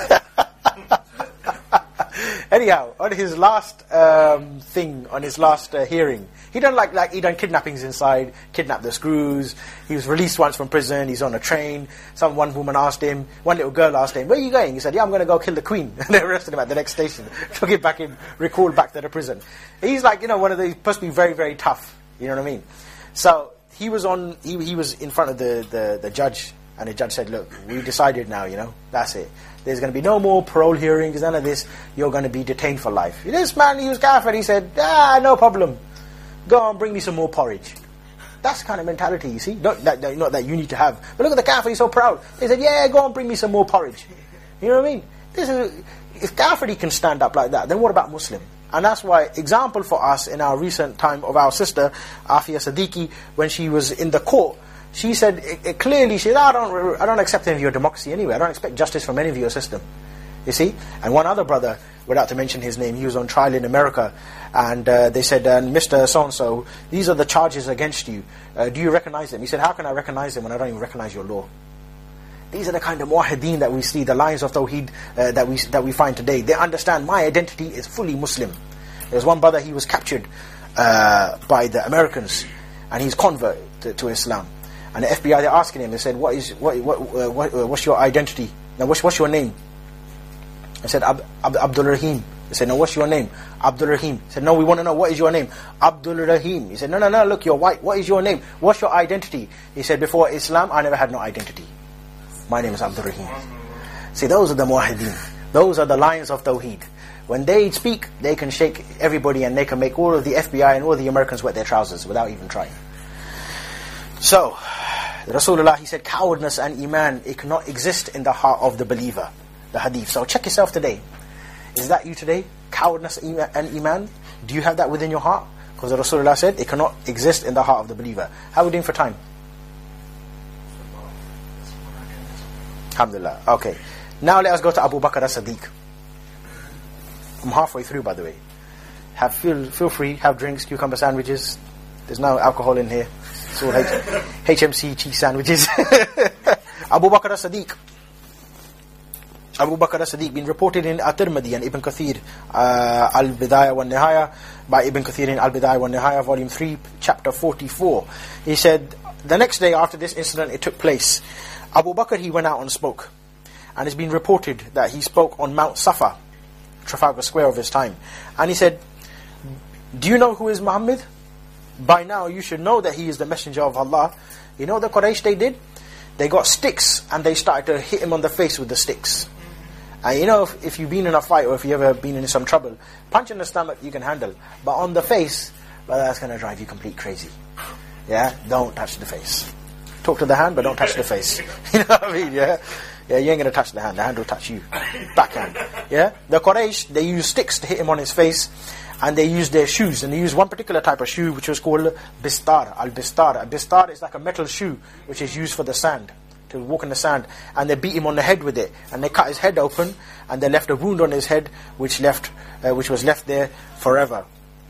Anyhow, on his last thing, on his last hearing, he done he done kidnappings inside, kidnapped the screws. He was released once from prison. He's on a train. One little girl asked him, "Where are you going?" He said, "Yeah, I'm going to go kill the Queen." And they arrested him at the next station, took him back in, recalled back to the prison. He's one of the, supposed to be very, very tough. You know what I mean? So he was in front of the judge, and the judge said, "Look, we decided now. That's it. There's going to be no more parole hearings, none of this. You're going to be detained for life." This man, he was Kafir. He said, no problem. Go on, bring me some more porridge. That's the kind of mentality, you see. Not that you need to have. But look at the Kafir, he's so proud. He said, yeah, go on, bring me some more porridge. You know what I mean? If Kafir can stand up like that, then what about Muslim? And that's why, example for us in our recent time of our sister, Afia Siddiqui, when she was in the court, she said clearly, she said, I don't accept any of your democracy anyway. I don't expect justice from any of your system. You see? And one other brother, without to mention his name, he was on trial in America, and they said, Mr. So-and-so, these are the charges against you. Do you recognize them? He said, how can I recognize them when I don't even recognize your law? These are the kind of muwahideen that we see, the lions of Tawheed that we find today. They understand my identity is fully Muslim. There was one brother, he was captured by the Americans, and he's convert to Islam. And the FBI, they're asking him, they said, what's your identity? Now, what's your name? I said, Abdul Rahim. They said, no, what's your name? Abdul Rahim. He said, no, we want to know, what is your name? Abdul Rahim. He said, no, look, you're white. What is your name? What's your identity? He said, before Islam, I never had no identity. My name is Abdul Rahim. See, those are the muwahideen. Those are the lions of Tawheed. When they speak, they can shake everybody, and they can make all of the FBI and all the Americans wet their trousers without even trying. So, Rasulullah, he said, cowardness and iman, it cannot exist in the heart of the believer. The hadith. So check yourself today. Is that you today? Cowardness and iman? Do you have that within your heart? Because the Rasulullah said, it cannot exist in the heart of the believer. How are we doing for time? Alhamdulillah. Okay. Now let us go to Abu Bakr as-Siddiq. I'm halfway through, by the way. Feel free, have drinks, cucumber sandwiches. There's no alcohol in here. It's all HMC cheese sandwiches. Abu Bakr as-Siddiq. Abu Bakr as-Siddiq, been reported in At-Tirmidhi and Ibn Kathir, Al-Bidayah wa Nihaya, by Ibn Kathir in Al-Bidayah wa Nihaya, volume 3, chapter 44. He said, the next day after this incident, it took place. Abu Bakr, he went out and spoke. And it's been reported that he spoke on Mount Safa, Trafalgar Square of his time. And he said, do you know who is Muhammad? By now you should know that he is the messenger of Allah. You know what the Quraysh they did? They got sticks and they started to hit him on the face with the sticks. And you know, if you've been in a fight or if you've ever been in some trouble, punch in the stomach you can handle. But on the face, well, that's going to drive you complete crazy. Yeah? Don't touch the face. Talk to the hand, but don't touch the face. You know what I mean? Yeah? Yeah, you ain't going to touch the hand will touch you. Backhand. Yeah? The Quraysh, they used sticks to hit him on his face, and they used their shoes, and they used one particular type of shoe which was called bistar, al-bistar. A bistar is like a metal shoe which is used for the sand, to walk in the sand, and they beat him on the head with it, and they cut his head open, and they left a wound on his head which was left there forever.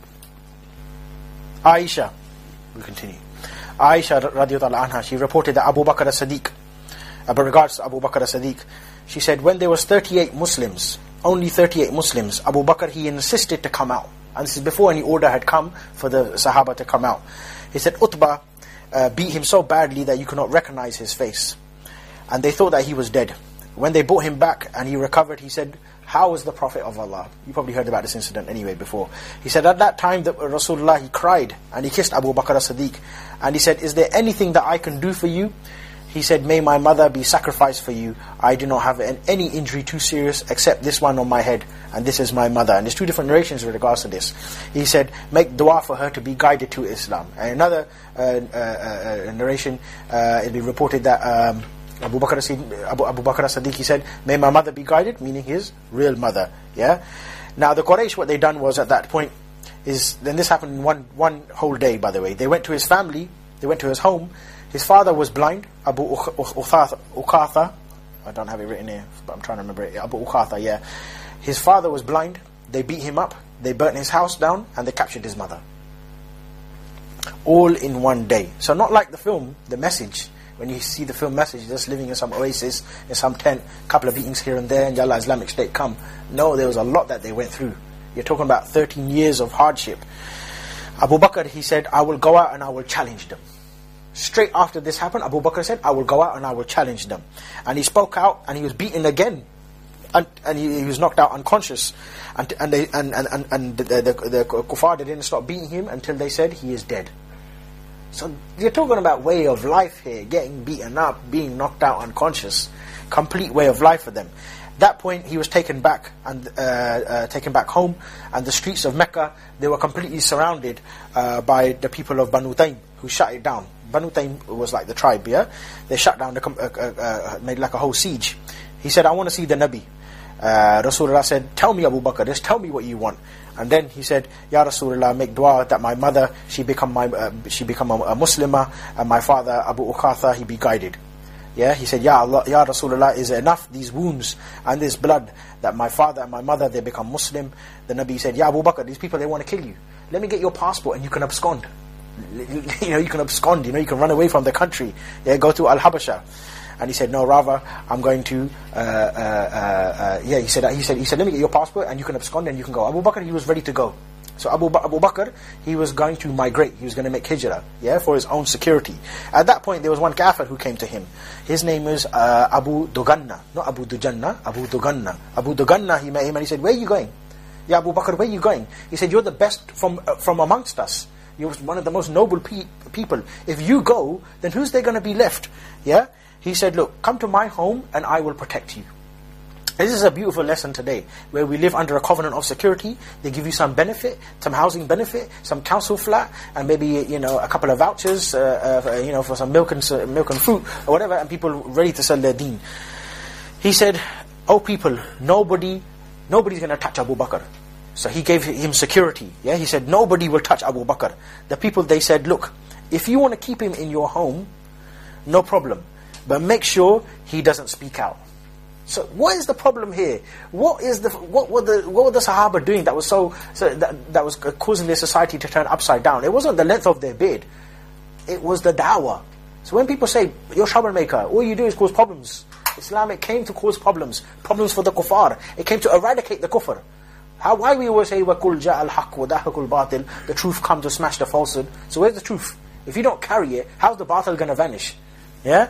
Aisha, we continue. Aisha radiyallahu anha, she reported that Abu Bakr as-Siddiq, regards to Abu Bakr as-Siddiq, she said when there was 38 Muslims, only 38 Muslims, Abu Bakr, he insisted to come out. And this is before any order had come for the Sahaba to come out. He said Utbah beat him so badly that you could not recognize his face. And they thought that he was dead. When they brought him back and he recovered, he said, how is the Prophet of Allah? You probably heard about this incident anyway before. He said at that time that Rasulullah, he cried and he kissed Abu Bakr as-Siddiq. And he said, is there anything that I can do for you? He said, may my mother be sacrificed for you. I do not have any injury too serious except this one on my head. And this is my mother. And there's two different narrations with regards to this. He said, make dua for her to be guided to Islam. And another narration, it'll be reported that Abu Bakr as-Siddiq, he said, may my mother be guided, meaning his real mother. Yeah. Now the Quraysh, what they done was at that point, then this happened in one whole day, by the way. They went to his family, they went to his home. His father was blind, Abu Ukatha. I don't have it written here, but I'm trying to remember it. Abu Ukatha, yeah. His father was blind. They beat him up. They burnt his house down, and they captured his mother. All in one day. So not like the film, The Message. When you see the film Message, just living in some oasis, in some tent, a couple of beatings here and there, and Yalla Islamic State come. No, there was a lot that they went through. You're talking about 13 years of hardship. Abu Bakr, he said, I will go out and I will challenge them. Straight after this happened, Abu Bakr said, I will go out and I will challenge them. And he spoke out and he was beaten again. And he was knocked out unconscious. And the kuffar, they didn't stop beating him until they said he is dead. So you're talking about way of life here, getting beaten up, being knocked out unconscious. Complete way of life for them. That point, he was taken back and taken back home, and the streets of Mecca, they were completely surrounded by the people of Banu Taym, who shut it down. Banu Taym was like the tribe, yeah? They shut down, made like a whole siege. He said, I want to see the Nabi. Rasulullah said, tell me Abu Bakr, just tell me what you want. And then he said, Ya Rasulullah, make dua that my mother, she become a Muslimah, and my father, Abu Ukatha, he be guided. Yeah, he said, Ya Allah, Ya Rasulullah, is it enough, these wounds and this blood, that my father and my mother, they become Muslim? The Nabi said, Ya Abu Bakr, these people, they want to kill you. Let me get your passport and you can abscond. You can abscond, you can run away from the country. Yeah, go to Al-Habasha. And he said, no, rather, I'm going to, he said, let me get your passport and you can abscond and you can go. Abu Bakr, he was ready to go. So Abu Bakr, he was going to migrate. He was going to make hijrah, yeah, for his own security. At that point, there was one kafir who came to him. His name is Abu Duganna, not Abu Dujanna, Abu Duganna. Abu Duganna, he met him and he said, where are you going? Ya Abu Bakr, where are you going? He said, you're the best from amongst us. You're one of the most noble people. If you go, then who's there going to be left? Yeah. He said, look, come to my home and I will protect you. This is a beautiful lesson today, where we live under a covenant of security. They give you some benefit, some housing benefit, some council flat, and maybe a couple of vouchers, for some milk and fruit or whatever, and people ready to sell their deen. He said, "Oh people, nobody's going to touch Abu Bakr." So he gave him security. Yeah, he said nobody will touch Abu Bakr. The people, they said, "Look, if you want to keep him in your home, no problem, but make sure he doesn't speak out." So what is the problem here? What were the Sahaba doing that was that was causing their society to turn upside down? It wasn't the length of their beard. It was the da'wah. So when people say, you're a troublemaker, all you do is cause problems. Islam, it came to cause problems for the kuffar. It came to eradicate the kufr. Why we always say, وَقُلْ جَاءَ الْحَقُّ وَدَحَقُ الْبَاطِلِ, the truth comes to smash the falsehood. So where's the truth? If you don't carry it, how's the batil going to vanish? Yeah?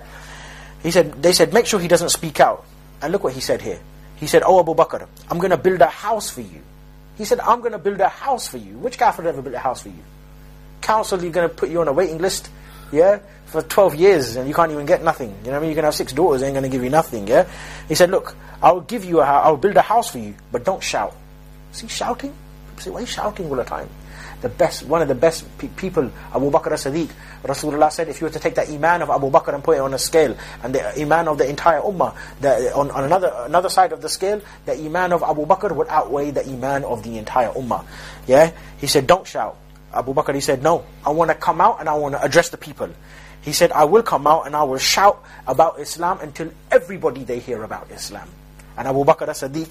They said, make sure he doesn't speak out. And look what he said here. He said, oh Abu Bakr, I'm going to build a house for you. He said, I'm going to build a house for you. Which kafir ever built a house for you? Council, you're going to put you on a waiting list, yeah, for 12 years and you can't even get nothing. You know what I mean? You're going to have 6 daughters, they ain't going to give you nothing, yeah? He said, look, I'll give you I'll build a house for you, but don't shout. See, shouting? People say, why are you shouting all the time? One of the best people, Abu Bakr as-Siddiq, Rasulullah said, if you were to take the iman of Abu Bakr and put it on a scale, and the iman of the entire ummah, on another side of the scale, the iman of Abu Bakr would outweigh the iman of the entire ummah. Yeah? He said, don't shout. Abu Bakr, he said, no, I want to come out and I want to address the people. He said, I will come out and I will shout about Islam until everybody they hear about Islam. And Abu Bakr as-Siddiq,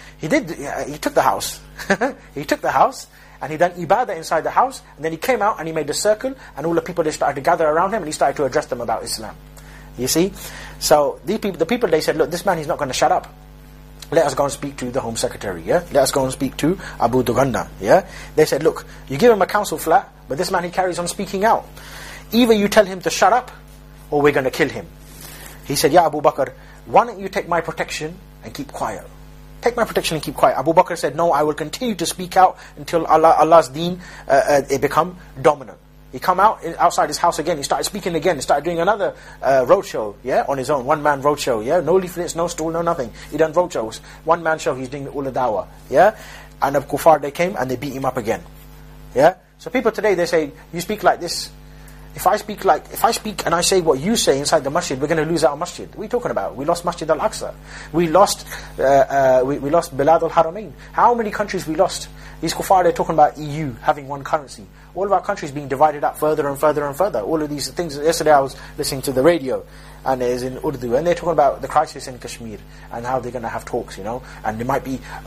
he took the house. He took the house, and he done ibadah inside the house, and then he came out and he made a circle, and all the people, they started to gather around him, and he started to address them about Islam. You see? So the people, they said, look, this man, he's not going to shut up. Let us go and speak to the Home Secretary, yeah? Let us go and speak to Abu Duganda, yeah? They said, look, you give him a council flat, but this man, he carries on speaking out. Either you tell him to shut up, or we're going to kill him. He said, yeah, Abu Bakr, why don't you take my protection and keep quiet? Take my protection and keep quiet. Abu Bakr said, no, I will continue to speak out until Allah's deen it become dominant. He come outside his house again, he started speaking again, he started doing another roadshow, yeah, on his own, one-man roadshow, yeah, no leaflets, no stool, no nothing. He done roadshows, one-man show, he's doing all the dawah, yeah, and the kuffar, they came and they beat him up again, yeah. So people today, they say, you speak like this. If I speak and I say what you say inside the masjid, we're going to lose our masjid. What are you talking about? We lost Masjid al-Aqsa. We lost Bilad al-Haramain. How many countries we lost? These kuffar, they're talking about EU having one currency. All of our countries being divided up further and further and further. All of these things. Yesterday I was listening to the radio, and it is in Urdu, and they're talking about the crisis in Kashmir and how they're going to have talks, you know, and the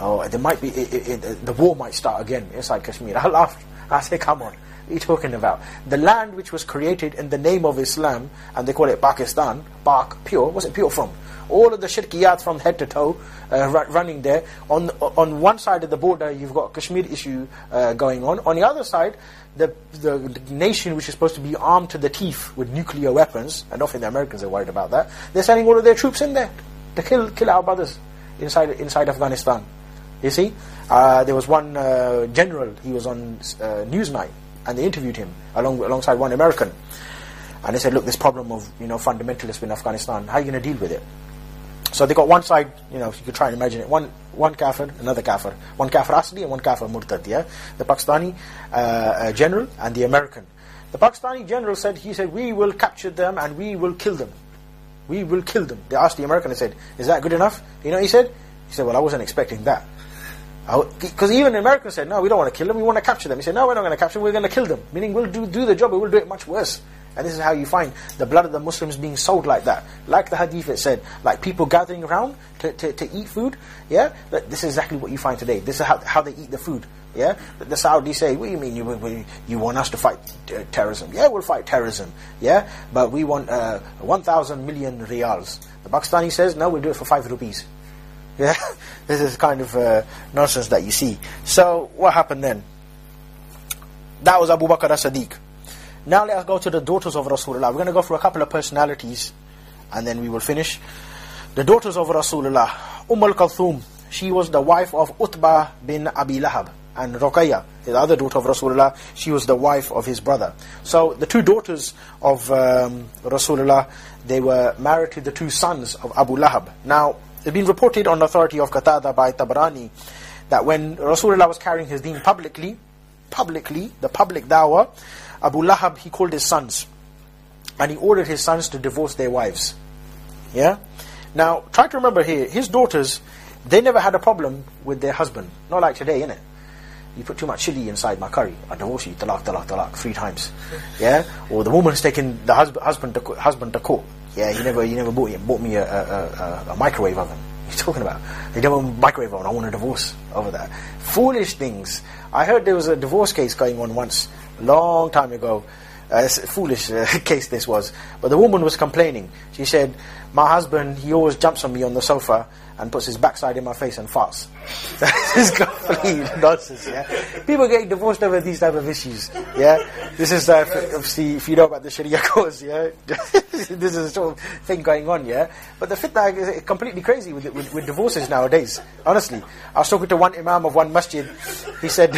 war might start again inside Kashmir. I laughed. I said, come on. What are you talking about? The land which was created in the name of Islam, and they call it Pakistan, Pak, pure, what's it pure from? All of the shirkiyat from head to toe running there. On one side of the border, you've got Kashmir issue going on. On the other side, the nation which is supposed to be armed to the teeth with nuclear weapons, and often the Americans are worried about that, they're sending all of their troops in there to kill our brothers inside Afghanistan. You see? There was one general, he was on Newsnight, and they interviewed him alongside one American, and they said, look, this problem of fundamentalists in Afghanistan, how are you going to deal with it? So they got one side, if you could try and imagine it, one kafir, another kafir, one kafir asli and one kafir murtad, yeah? The Pakistani general and the American. The Pakistani general said, we will capture them and we will kill them. We will kill them. They asked the American, they said, is that good enough? You know what he said? He said, well, I wasn't expecting that. Because even the Americans said, no, we don't want to kill them, we want to capture them. He said, no, we're not going to capture them, we're going to kill them. Meaning we'll do the job, but we'll do it much worse. And this is how you find the blood of the Muslims being sold like that. Like the hadith it said, like people gathering around to eat food. Yeah, this is exactly what you find today. This is how they eat the food. Yeah, the Saudis say, what do you mean you want us to fight terrorism? Yeah, we'll fight terrorism. Yeah, but we want 1,000 million riyals. The Pakistani says, no, we'll do it for 5 rupees. Yeah, this is kind of nonsense that you see. So what happened then? That was Abu Bakr as-Siddiq. Now let us go to the daughters of Rasulullah. We're going to go through a couple of personalities, and then we will finish. The daughters of Rasulullah. Al-Kalthum, she was the wife of Utbah bin Abi Lahab, and Ruqayya, the other daughter of Rasulullah, she was the wife of his brother. So the two daughters of Rasulullah, they were married to the two sons of Abu Lahab. Now, it's been reported on the authority of Qatada by Tabarani that when Rasulullah was carrying his deen publicly, the public dawah, Abu Lahab, he called his sons and he ordered his sons to divorce their wives. Yeah? Now, try to remember here, his daughters, they never had a problem with their husband. Not like today, innit? You put too much chili inside my curry, I divorce you, talaq, 3 times. Yeah? Or the woman's taken the husband to court. Yeah, he never bought me a microwave oven. What are you talking about? He never bought a microwave oven, I want a divorce over that. Foolish things. I heard there was a divorce case going on once, long time ago, It's a foolish case this was. But the woman was complaining. She said, my husband, he always jumps on me on the sofa and puts his backside in my face and farts. This is complete nonsense, yeah. People getting divorced over these type of issues, yeah. This is, obviously, if you know about the Sharia course, yeah, this is the sort of thing going on, yeah. But the fitna is completely crazy with divorces nowadays, honestly. I was talking to one imam of one masjid, he said,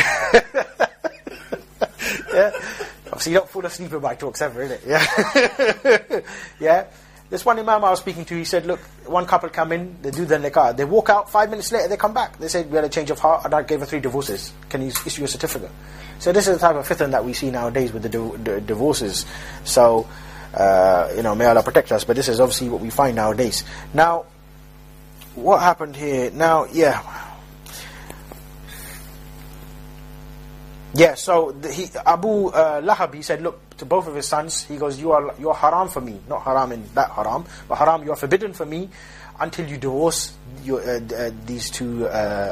yeah, obviously you don't fall asleep in my talks ever, innit, yeah. Yeah. This one imam I was speaking to, he said, look, one couple come in, they do the nikah, they walk out, 5 minutes later they come back. They said, we had a change of heart, and I gave her 3 divorces. Can you issue a certificate? So this is the type of fitna that we see nowadays with the divorces. So, may Allah protect us, but this is obviously what we find nowadays. Now, what happened here? Now, so Abu Lahab, he said, look, to both of his sons, he goes, you're haram for me, not haram in that haram, but haram, you are forbidden for me until you divorce these 2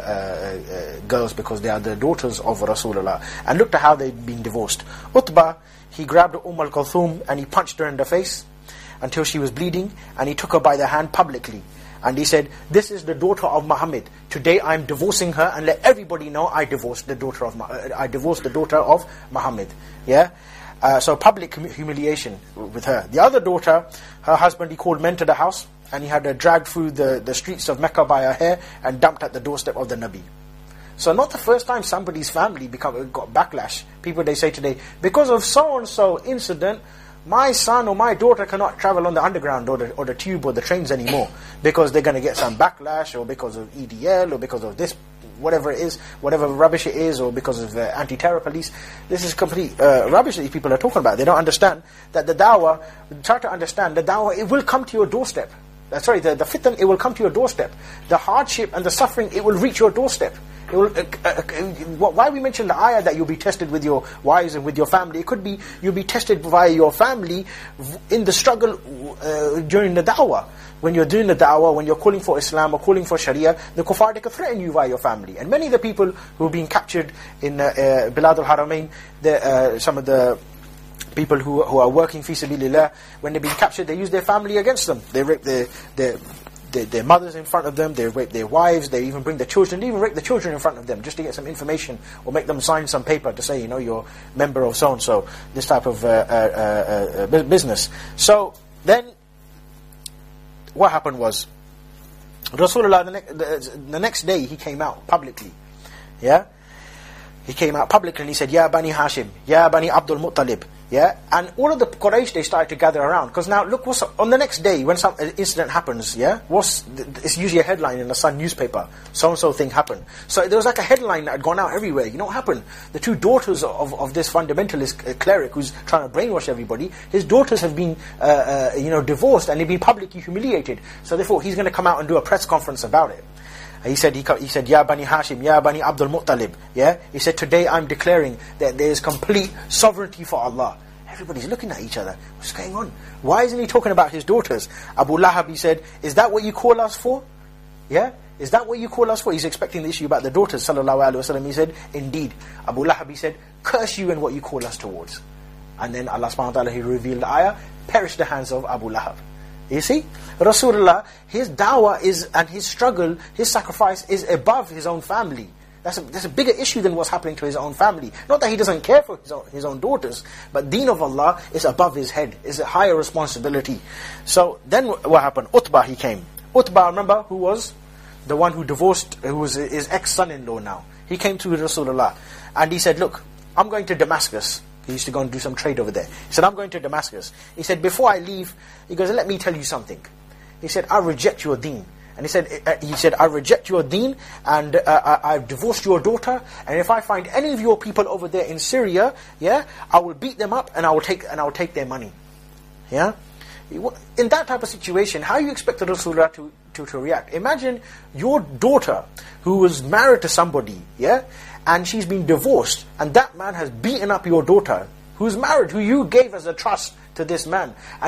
girls, because they are the daughters of Rasulullah. And look at how they've been divorced. Utbah, he grabbed al-Kulthum and he punched her in the face until she was bleeding, and he took her by the hand publicly. And he said, this is the daughter of Muhammad. Today I am divorcing her, and let everybody know I divorced the daughter of Muhammad. Yeah? So public humiliation with her. The other daughter, her husband, he called men to the house, and he had her dragged through the streets of Mecca by her hair and dumped at the doorstep of the Nabi. So not the first time somebody's family got backlash. People, they say today, because of so-and-so incident, my son or my daughter cannot travel on the underground or the tube or the trains anymore, because they're going to get some backlash, or because of EDL, or because of this, whatever it is, whatever rubbish it is, or because of anti-terror police. This is complete rubbish that these people are talking about. They don't understand that the dawah, try to understand, the dawah, it will come to your doorstep. The fitna, it will come to your doorstep. The hardship and the suffering, it will reach your doorstep. It will, why we mentioned the ayah that you'll be tested with your wives and with your family. It could be you'll be tested via your family in the struggle during the da'wah. When you're doing the da'wah, when you're calling for Islam or calling for Sharia, the kuffar, they could threaten you via your family. And many of the people who have been captured in Bilad al-Haramain, some of the people who are working fi sabilillah, when they've been captured, they use their family against them. They rape their mothers in front of them, they rape their wives, they even bring the children, they even rape the children in front of them, just to get some information, or make them sign some paper to say, you're a member of so-and-so, this type of business. So, then, what happened was, Rasulullah, the next day, he came out publicly, yeah? He came out publicly and he said, Ya Bani Hashim, Ya Bani Abdul Muttalib, yeah? And all of the Quraysh, they started to gather around. Because now, look, what's on the next day, when some incident happens, yeah? It's usually a headline in the Sun newspaper. So-and-so thing happened. So there was like a headline that had gone out everywhere. You know what happened? The 2 daughters of this fundamentalist cleric who's trying to brainwash everybody, his daughters have been, divorced, and they've been publicly humiliated. So therefore, he's going to come out and do a press conference about it. He said, Ya Bani Hashim, Ya Bani Abdul Muttalib. Yeah? He said, today I'm declaring that there is complete sovereignty for Allah. Everybody's looking at each other. What's going on? Why isn't he talking about his daughters? Abu Lahab, he said, is that what you call us for? Yeah? Is that what you call us for? He's expecting the issue about the daughters, sallallahu alaihi wasallam. He said, indeed. Abu Lahab, he said, curse you and what you call us towards. And then Allah subhanahu wa ta'ala, he revealed the ayah, perish the hands of Abu Lahab. You see, Rasulullah, his da'wah is, and his struggle, his sacrifice is above his own family. That's a bigger issue than what's happening to his own family. Not that he doesn't care for his own daughters, but deen of Allah is above his head, is a higher responsibility. So then what happened? Utbah, he came. Utbah, remember, who was the one who divorced, who was his ex-son-in-law now. He came to Rasulullah and he said, look, I'm going to Damascus. He used to go and do some trade over there. He said, I'm going to Damascus. He said, before I leave, he goes, let me tell you something. He said, I reject your deen. And he said, I reject your deen, and I've divorced your daughter, and if I find any of your people over there in Syria, yeah, I will beat them up and I will take their money. Yeah? In that type of situation, how you expect the Rasulullah to react? Imagine your daughter who was married to somebody, yeah, and she's been divorced, and that man has beaten up your daughter, who's married, who you gave as a trust to this man, and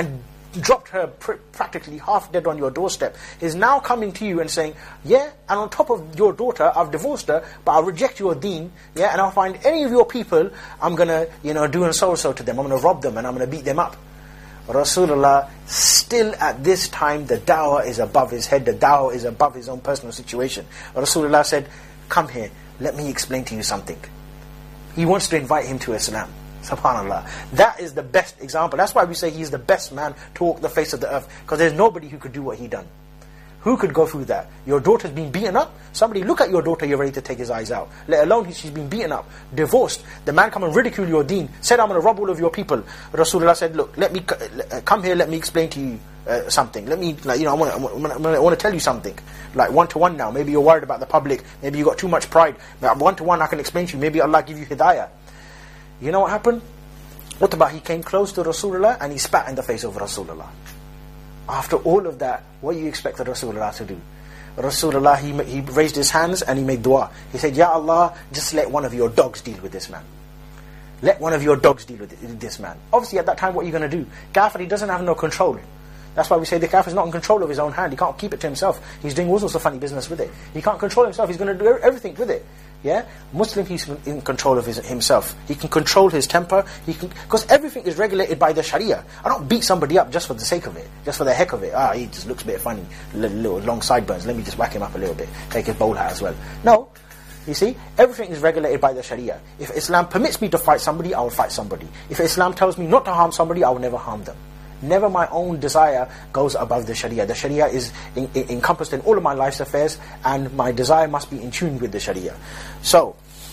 dropped her practically half dead on your doorstep, is now coming to you and saying, yeah, and on top of your daughter, I've divorced her, but I'll reject your deen, yeah, and I'll find any of your people, I'm going to, do and so to them, I'm going to rob them and I'm going to beat them up. Rasulullah, still at this time, the da'wah is above his head, the da'wah is above his own personal situation. Rasulullah said, come here, let me explain to you something. He wants to invite him to Islam. SubhanAllah. That is the best example. That's why we say he's the best man to walk the face of the earth, because there's nobody who could do what he done. Who could go through that? Your daughter's been beaten up. Somebody look at your daughter, you're ready to take his eyes out. Let alone she's been beaten up, divorced. The man come and ridicule your deen, said, I'm going to rob all of your people. Rasulullah said, look, let me come here, let me explain to you something. Let me, I want to tell you something. Like one-to-one now. Maybe you're worried about the public. Maybe you got too much pride. But one-to-one I can explain to you. Maybe Allah give you hidayah. You know what happened? Utbah, he came close to Rasulullah and he spat in the face of Rasulullah. After all of that, what do you expect Rasulullah to do? Rasulullah, he raised his hands and he made dua. He said, Ya Allah, just let one of your dogs deal with this man. Let one of your dogs deal with this man. Obviously at that time, what are you going to do? Kafir, he doesn't have no control. That's why we say the kafir is not in control of his own hand. He can't keep it to himself. He's doing all sorts of funny business with it. He can't control himself. He's going to do everything with it. Yeah, Muslim, he's in control of himself. He can control his temper. Because everything is regulated by the Sharia. I don't beat somebody up just for the sake of it, just for the heck of it. He just looks a bit funny, little long sideburns. Let me just whack him up a little bit. Take his bowl hat as well. No, you see, everything is regulated by the Sharia. If Islam permits me to fight somebody, I will fight somebody. If Islam tells me not to harm somebody, I will never harm them. Never my own desire goes above the Sharia. The Sharia is encompassed in all of my life's affairs, and my desire must be in tune with the Sharia. So,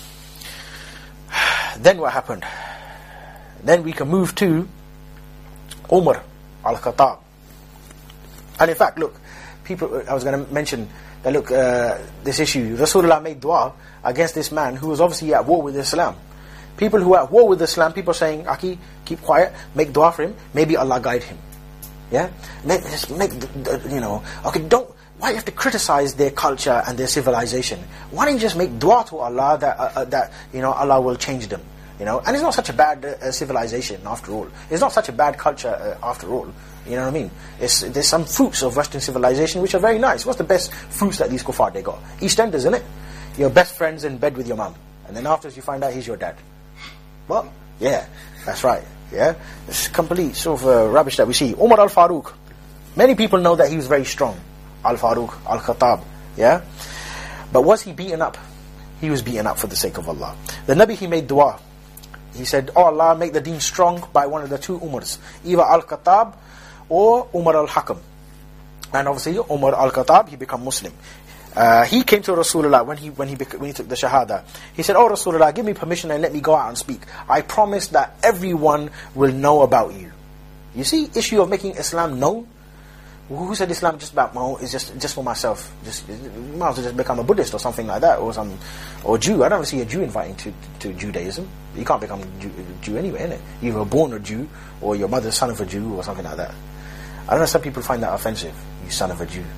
then what happened? Then we can move to Umar al-Khattab. And in fact, look, I was going to mention that, look, this issue, Rasulullah made dua against this man who was obviously at war with Islam. People who are at war with Islam, people are saying, Aki, keep quiet, make dua for him, maybe Allah guide him. Yeah? Okay, why do you have to criticize their culture and their civilization? Why don't you just make dua to Allah that Allah will change them? And it's not such a bad civilization after all. It's not such a bad culture after all. You know what I mean? There's some fruits of Western civilization which are very nice. What's the best fruits that these kuffar they got? EastEnders, isn't it? Your best friend's in bed with your mum, and then afterwards you find out he's your dad. Well, yeah, that's right. Yeah, it's complete sort of rubbish that we see. Umar al-Faruq, many people know that he was very strong. Al-Faruq, Al-Khattab, yeah. But was he beaten up? He was beaten up for the sake of Allah. The Nabi, he made dua. He said, oh Allah, make the deen strong by one of the two Umars, either Al-Khattab or Umar al-Hakam. And obviously Umar al-Khattab, he became Muslim. He came to Rasulullah when he took the Shahada. He said, oh Rasulullah, give me permission and let me go out and speak. I promise that everyone will know about you. You see, issue of making Islam known. Who said Islam just about my own, is just for myself? You might as well just become a Buddhist or something like that, or Jew. I don't see a Jew inviting to Judaism. You can't become a Jew anyway, innit? You were born a Jew, or your mother's son of a Jew, or something like that. I don't know, some people find that offensive. You son of a Jew.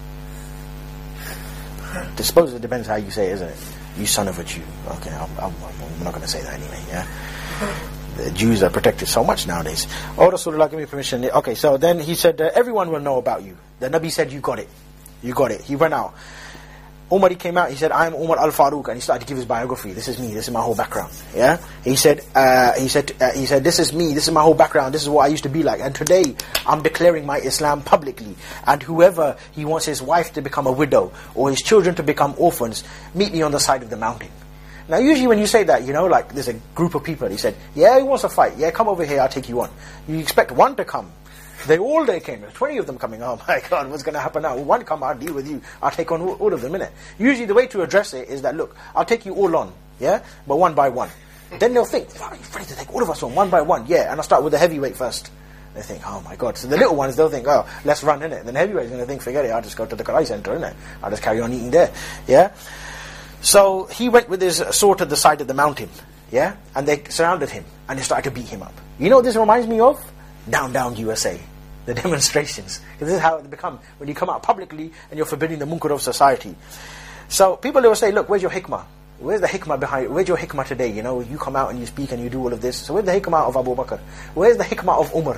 I suppose it depends how you say it, isn't it? You son of a Jew. Okay, I'm not going to say that anyway, yeah? The Jews are protected so much nowadays. Oh, Rasulullah, give me permission. Okay, so then he said, everyone will know about you. The Nabi said, you got it. You got it. He went out. Umar, he came out, he said, I am Umar al-Faruq, and he started to give his biography. This is me, this is my whole background. Yeah? He said, this is me, this is my whole background, this is what I used to be like. And today, I'm declaring my Islam publicly. And whoever he wants his wife to become a widow, or his children to become orphans, meet me on the side of the mountain. Now usually when you say that, like there's a group of people, he said, yeah, he wants to fight, yeah, come over here, I'll take you on. You expect one to come. They came. There's 20 of them coming. Oh my God, what's going to happen now? One come, I'll deal with you. I'll take on all of them, innit? Usually the way to address it is that, look, I'll take you all on, yeah? But one by one. Then they'll think, you're ready to take all of us on, one by one, yeah? And I'll start with the heavyweight first. They think, oh my God. So the little ones, they'll think, oh, let's run, innit? Then the heavyweight's going to think, forget it, I'll just go to the Karai Center, innit? I'll just carry on eating there, yeah? So he went with his sword to the side of the mountain, yeah? And they surrounded him, and they started to beat him up. You know what this reminds me of? Down USA. The demonstrations. This is how it become when you come out publicly and you're forbidding the munkar of society. So people will say, look, where's your hikmah? Where's the hikmah behind it? Where's your hikmah today? You come out and you speak and you do all of this. So where's the hikmah of Abu Bakr? Where's the hikmah of Umar?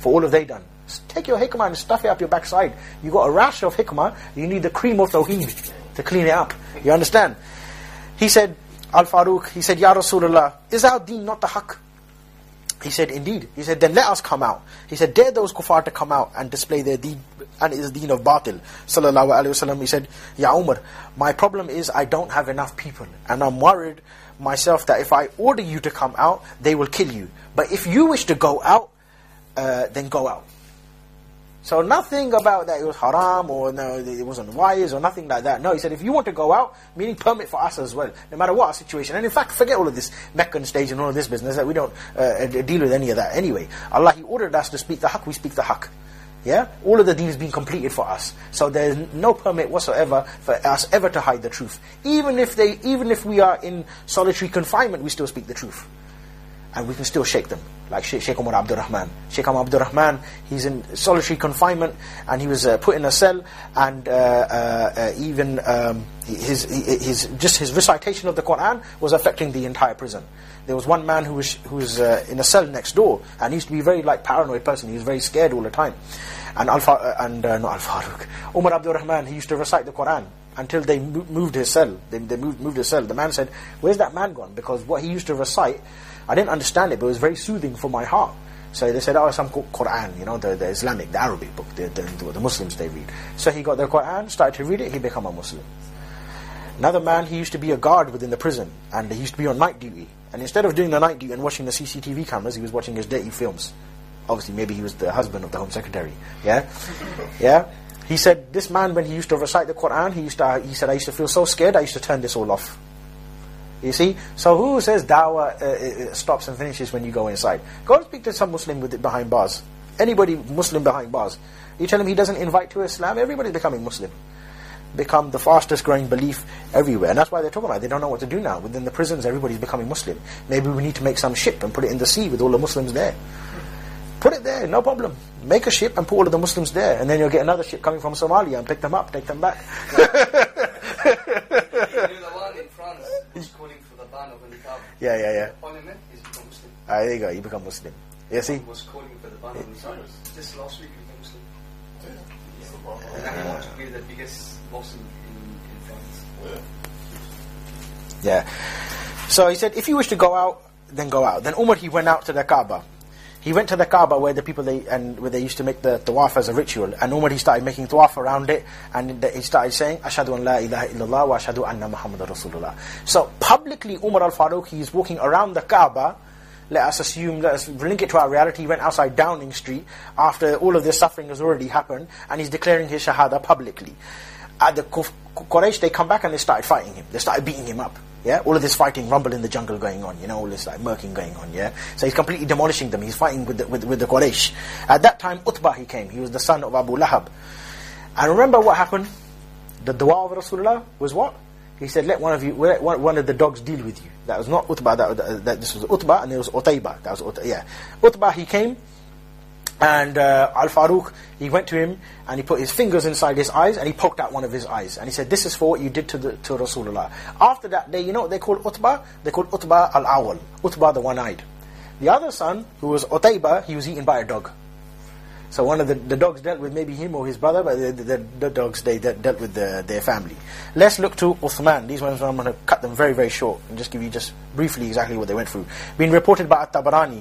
for all of they done. Take your hikmah and stuff it up your backside. You got a rash of hikmah, you need the cream of tawheed to clean it up. You understand? He said, Al-Faruq, he said, Ya Rasulullah, is our deen not the haqq? He said, indeed. He said, then let us come out. He said, dare those kuffar to come out and display their deen, and it is deen of batil. Sallallahu alayhi wasallam. He said, Ya Umar, my problem is I don't have enough people, and I'm worried myself that if I order you to come out, they will kill you. But if you wish to go out, then go out. So nothing about that it was haram or no, it wasn't wise or nothing like that. No, he said if you want to go out, meaning permit for us as well, no matter what our situation. And in fact, forget all of this Meccan stage and all of this business, that we don't deal with any of that anyway. Allah, He ordered us to speak the haqq, we speak the haqq. Yeah? All of the deen is being completed for us. So there's no permit whatsoever for us ever to hide the truth. Even if we are in solitary confinement, we still speak the truth. And we can still shake them. Like Sheikh Umar Abdul Rahman. Sheikh Umar Abdul Rahman, he's in solitary confinement and he was put in a cell, and even his recitation of the Quran was affecting the entire prison. There was one man who was in a cell next door, and he used to be very paranoid person. He was very scared all the time. And not Al-Faruq, Umar Abdul Rahman, he used to recite the Quran until they moved his cell. They moved his cell. The man said, "Where's that man gone?" Because what he used to recite, I didn't understand it, but it was very soothing for my heart. So they said, some Quran, the Islamic, the Arabic book, the Muslims they read. So he got the Quran, started to read it, he became a Muslim. Another man, he used to be a guard within the prison, and he used to be on night duty. And instead of doing the night duty and watching the CCTV cameras, he was watching his dirty films. Obviously, maybe he was the husband of the Home Secretary. Yeah? Yeah? He said, this man, when he used to recite the Quran, he said, I used to feel so scared, I used to turn this all off. You see? So who says dawah stops and finishes when you go inside? Go and speak to some Muslim behind bars. Anybody Muslim behind bars. You tell him he doesn't invite to Islam, everybody's becoming Muslim. Become the fastest growing belief everywhere. And that's why they're talking about it. They don't know what to do now. Within the prisons, everybody's becoming Muslim. Maybe we need to make some ship and put it in the sea with all the Muslims there. Put it there, no problem. Make a ship and put all of the Muslims there. And then you'll get another ship coming from Somalia and pick them up, take them back. Yeah. Parliament, he's become Muslim. There you go, you become Muslim. You see? He was calling for the ban on Islam. Just last week he became Muslim. And now he wants to be the biggest Muslim in France. Yeah. So he said, if you wish to go out, then go out. Then Umar, he went out to the Kaaba. He went to the Kaaba where the people where they used to make the tawaf as a ritual. And Umar, he started making tawaf around it, and he started saying, Ashhadu an la ilaha illallah wa ashhadu anna Muhammadar Rasulullah. So publicly, Umar al-Faruq, he is walking around the Kaaba. Let us link it to our reality. He went outside Downing Street after all of this suffering has already happened, and he's declaring his shahada publicly. At the Quraysh, they come back and they started fighting him. They started beating him up. Yeah, all of this fighting, rumble in the jungle going on, all this murking going on, yeah. So he's completely demolishing them. He's fighting with the Quraysh. At that time, Utbah, he came. He was the son of Abu Lahab. And remember what happened? The dua of Rasulullah was what? He said, let one of the dogs deal with you. That was not Utbah, this was Utbah, and there was Utaybah. That was Utbah, he came, and Al-Faruq, he went to him, and he put his fingers inside his eyes, and he poked out one of his eyes. And he said, this is for what you did to Rasulullah. After that day, you know what they called Utbah? They called Utbah Al-Awal. Utbah the one-eyed. The other son, who was Utaybah, he was eaten by a dog. So one of the dogs dealt with maybe him or his brother, but the dogs, they dealt with their family. Let's look to Uthman. These ones, I'm going to cut them very, very short, and just give you just briefly exactly what they went through. Being reported by At-Tabarani,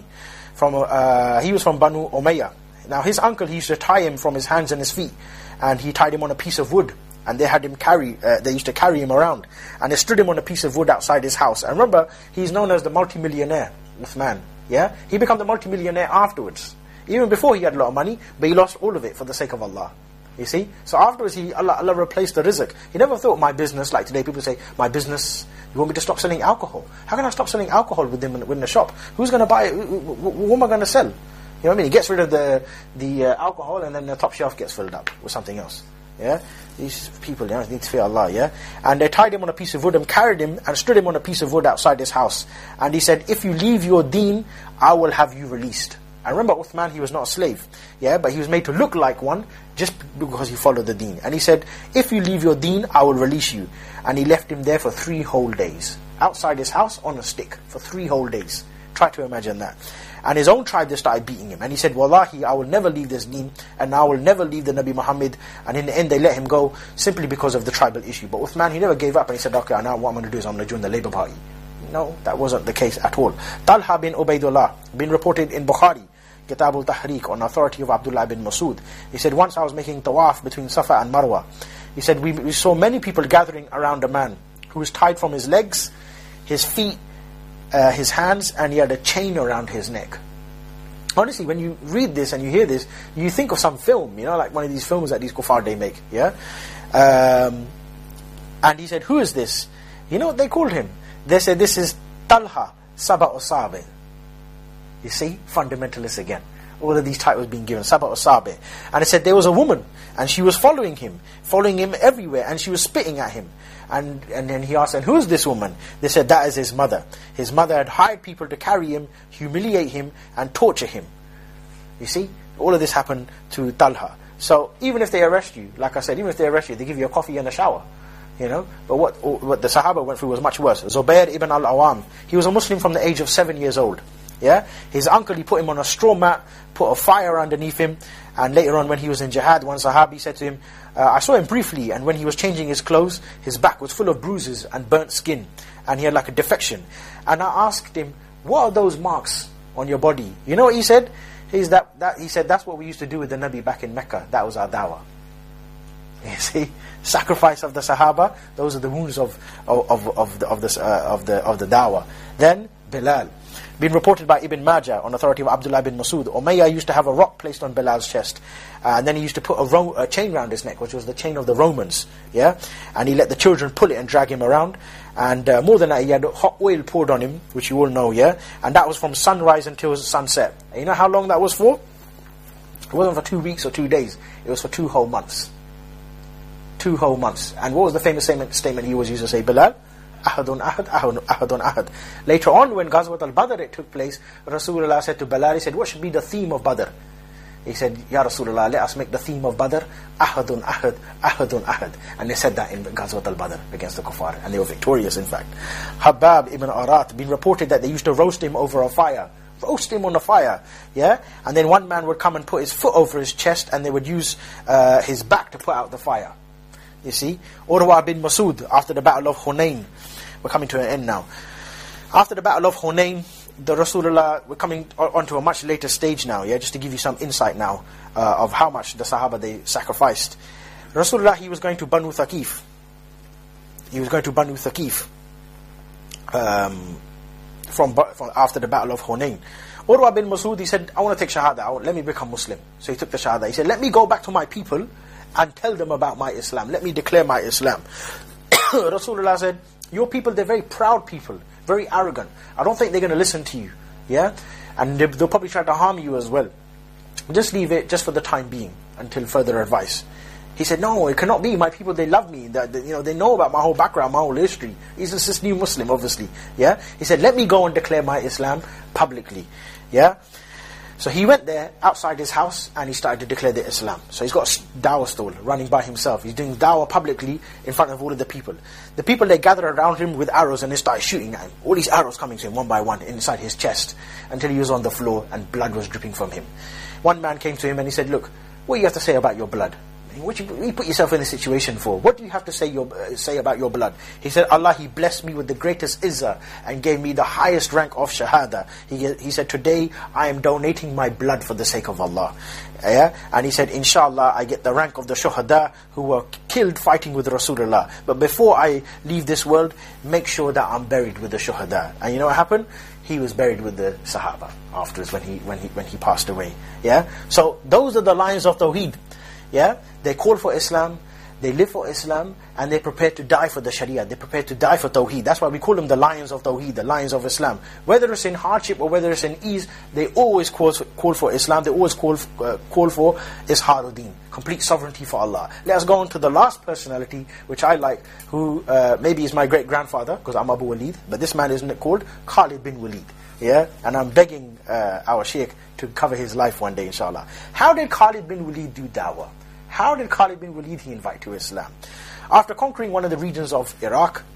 he was from Banu Umayyah. Now his uncle, he used to tie him from his hands and his feet, and he tied him on a piece of wood, and they had him they used to carry him around, and they stood him on a piece of wood outside his house. And remember, he's known as the multimillionaire, Uthman. Yeah, he became the multimillionaire afterwards. Even before, he had a lot of money, but he lost all of it for the sake of Allah. You see? So afterwards, Allah replaced the rizq. He never thought my business, like today people say, my business, you want me to stop selling alcohol? How can I stop selling alcohol within the shop? Who's going to buy it? What am I going to sell? You know what I mean? He gets rid of the alcohol, and then the top shelf gets filled up with something else. Yeah? These people, need to fear Allah, yeah? And they tied him on a piece of wood and carried him and stood him on a piece of wood outside his house. And he said, if you leave your deen, I will have you released. I remember Uthman, he was not a slave, yeah, but he was made to look like one just because he followed the deen. And he said, if you leave your deen, I will release you. And he left him there for 3 whole days, outside his house on a stick, for 3 whole days. Try to imagine that. And his own tribe, they started beating him. And he said, Wallahi, I will never leave this deen, and I will never leave the Nabi Muhammad. And in the end, they let him go simply because of the tribal issue. But Uthman, he never gave up, and he said, okay, now what I'm going to do is I'm going to join the Labour Party. No, that wasn't the case at all. Talha bin Ubaidullah, been reported in Bukhari, Kitab al-Tahriq, on authority of Abdullah bin Masud. He said, once I was making tawaf between Safa and Marwa. He said, we saw many people gathering around a man who was tied from his legs, his feet, his hands, and he had a chain around his neck. Honestly, when you read this and you hear this, you think of some film, like one of these films that these kuffar they make, yeah? And he said, who is this? You know what they called him? They said, this is Talha Saba Usabe. You see, fundamentalists again. All of these titles being given, Saba Usabe. And it said there was a woman, and she was following him everywhere, and she was spitting at him. And then he asked, and who is this woman? They said, that is his mother. His mother had hired people to carry him, humiliate him, and torture him. You see, all of this happened to Talha. So even if they arrest you, like I said, even if they arrest you, they give you a coffee and a shower. But what the Sahaba went through was much worse. Zubair ibn al-Awam, he was a Muslim from the age of 7 years old. Yeah, his uncle, he put him on a straw mat, put a fire underneath him, and later on when he was in jihad, one Sahabi said to him, I saw him briefly, and when he was changing his clothes, his back was full of bruises and burnt skin, and he had like a defection. And I asked him, what are those marks on your body? You know what he said? He said, that's what we used to do with the Nabi back in Mecca. That was our dawah. You see, sacrifice of the Sahaba. Those are the wounds of the dawah. Then Bilal, been reported by Ibn Majah on authority of Abdullah bin Masud. Umayyah used to have a rock placed on Bilal's chest, and then he used to put a chain around his neck, which was the chain of the Romans. Yeah, and he let the children pull it and drag him around. And more than that, he had hot oil poured on him, which you all know. Yeah, and that was from sunrise until sunset. And you know how long that was for? It wasn't for 2 weeks or 2 days. It was for 2 whole months. 2 whole months. And what was the famous statement he always used to say? Bilal, Ahadun Ahad, Ahadun Ahad. Later on, when Ghazwat al-Badr it took place, Rasulullah said to Bilal, he said, what should be the theme of Badr? He said, Ya Rasulullah, let us make the theme of Badr Ahadun Ahad, Ahadun Ahad. And they said that in Ghazwat al-Badr against the kuffar, and they were victorious in fact. Habab ibn Arat, been reported that they used to roast him over a fire. Roast him on a fire, yeah? And then one man would come and put his foot over his chest, and they would use his back to put out the fire. You see, Urwa bin Masud, after the battle of Hunayn, we're coming to an end now. After the battle of Hunayn, the Rasulullah, we're coming onto a much later stage now, yeah, just to give you some insight now of how much the Sahaba they sacrificed. Rasulullah, he was going to Banu Thaqif. From after the battle of Hunayn. Urwa bin Masud, he said, I want to take Shahada, let me become Muslim. So he took the Shahada. He said, let me go back to my people and tell them about my Islam. Let me declare my Islam. Rasulullah said, your people, they're very proud people, very arrogant. I don't think they're going to listen to you. Yeah? And they'll probably try to harm you as well. Just leave it just for the time being until further advice. He said, no, it cannot be. My people, they love me. They know about my whole background, my whole history. He's just this new Muslim, obviously. Yeah? He said, let me go and declare my Islam publicly. Yeah? So he went there outside his house and he started to declare the Islam. So he's got a dawah stall running by himself. He's doing dawah publicly in front of all of the people. The people, they gathered around him with arrows and they started shooting at him. All these arrows coming to him one by one inside his chest until he was on the floor and blood was dripping from him. One man came to him and he said, look, what do you have to say about your blood? What you put yourself in this situation for? What do you have to say about your blood? He said, Allah, He blessed me with the greatest izzah and gave me the highest rank of shahada. He said, today I am donating my blood for the sake of Allah. Yeah? And he said, inshallah, I get the rank of the shuhada who were killed fighting with Rasulullah. But before I leave this world, make sure that I'm buried with the shuhada. And you know what happened? He was buried with the Sahaba afterwards when he passed away. Yeah. So those are the lions of Tawheed. Yeah, they call for Islam, they live for Islam, and they prepare to die for the Sharia. They prepare to die for Tawheed. That's why we call them the lions of Tawheed, the lions of Islam. Whether it's in hardship or whether it's in ease, they always call for Islam. They always call for Izharuddin, complete sovereignty for Allah. Let us go on to the last personality, which I like, who maybe is my great grandfather, because I'm Abu Walid, but this man isn't called Khalid bin Walid. Yeah, and I'm begging our Sheikh to cover his life one day, inshallah. How did Khalid bin Walid do da'wah? How did Khalid bin Walid he invite to Islam? After conquering one of the regions of Iraq,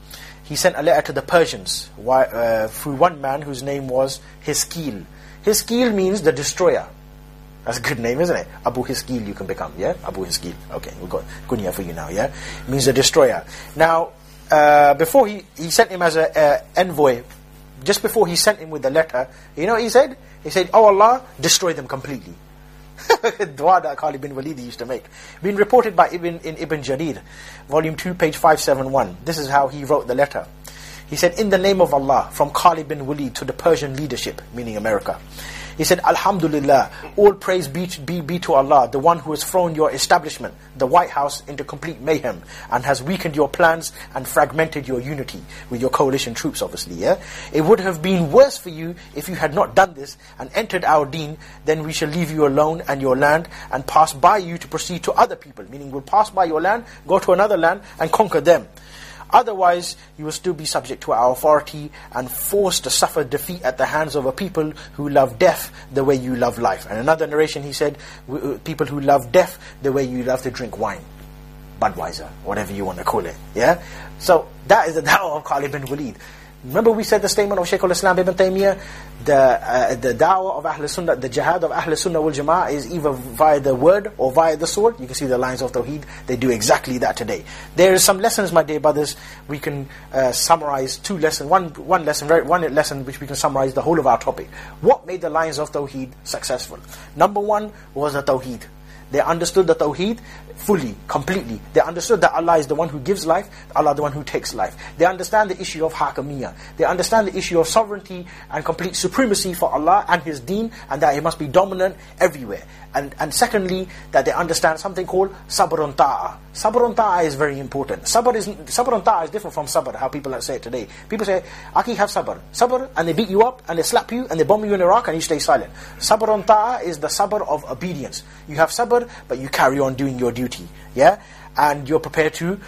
he sent a letter to the Persians through one man whose name was Hiskil. Hiskil means the destroyer. That's a good name, isn't it? Abu Hiskil you can become, yeah? Abu Hiskil. Okay, we've got kunya for you now, yeah? It means the destroyer. Now, before he sent him as an envoy, just before he sent him with the letter, you know what he said? He said, "Oh Allah, destroy them completely." Dua that Khalid bin Walid used to make. Been reported by Ibn Jarir, volume 2, page 571. This is how he wrote the letter. He said, "In the name of Allah, from Khalid bin Walid to the Persian leadership," meaning America. He said, "Alhamdulillah, all praise be to Allah, the one who has thrown your establishment, the White House, into complete mayhem, and has weakened your plans and fragmented your unity," with your coalition troops, obviously, yeah? "It would have been worse for you if you had not done this and entered our deen. Then we shall leave you alone and your land and pass by you to proceed to other people," meaning we'll pass by your land, go to another land and conquer them. "Otherwise, you will still be subject to our authority and forced to suffer defeat at the hands of a people who love death the way you love life." And another narration, he said, "People who love death the way you love to drink wine." Budweiser, whatever you want to call it. Yeah? So, that is the da'wah of Khalid bin Walid. Remember we said the statement of Shaykh al-Islam ibn Taymiyyah, the da'wah of Ahl Sunnah, the jihad of Ahl Sunnah wal Jama'ah is either via the word or via the sword. You can see the lines of Tawheed, they do exactly that today. There are some lessons, my dear brothers, we can summarize two lessons, one lesson which we can summarize the whole of our topic. What made the lines of Tawheed successful? Number one was the Tawheed. They understood the Tawheed fully, completely. They understood that Allah is the one who gives life, Allah the one who takes life. They understand the issue of Hakamiyya. They understand the issue of sovereignty and complete supremacy for Allah and His deen, and that He must be dominant everywhere. And secondly, that they understand something called sabr on ta'ah. Sabr on ta'ah is very important. Sabr on ta'ah is different from sabr, how people say it today. People say, "Aki, have sabr." Sabr, and they beat you up, and they slap you, and they bomb you in Iraq, and you stay silent. Sabr on ta'ah is the sabr of obedience. You have sabr, but you carry on doing your duty. Yeah? And you're prepared to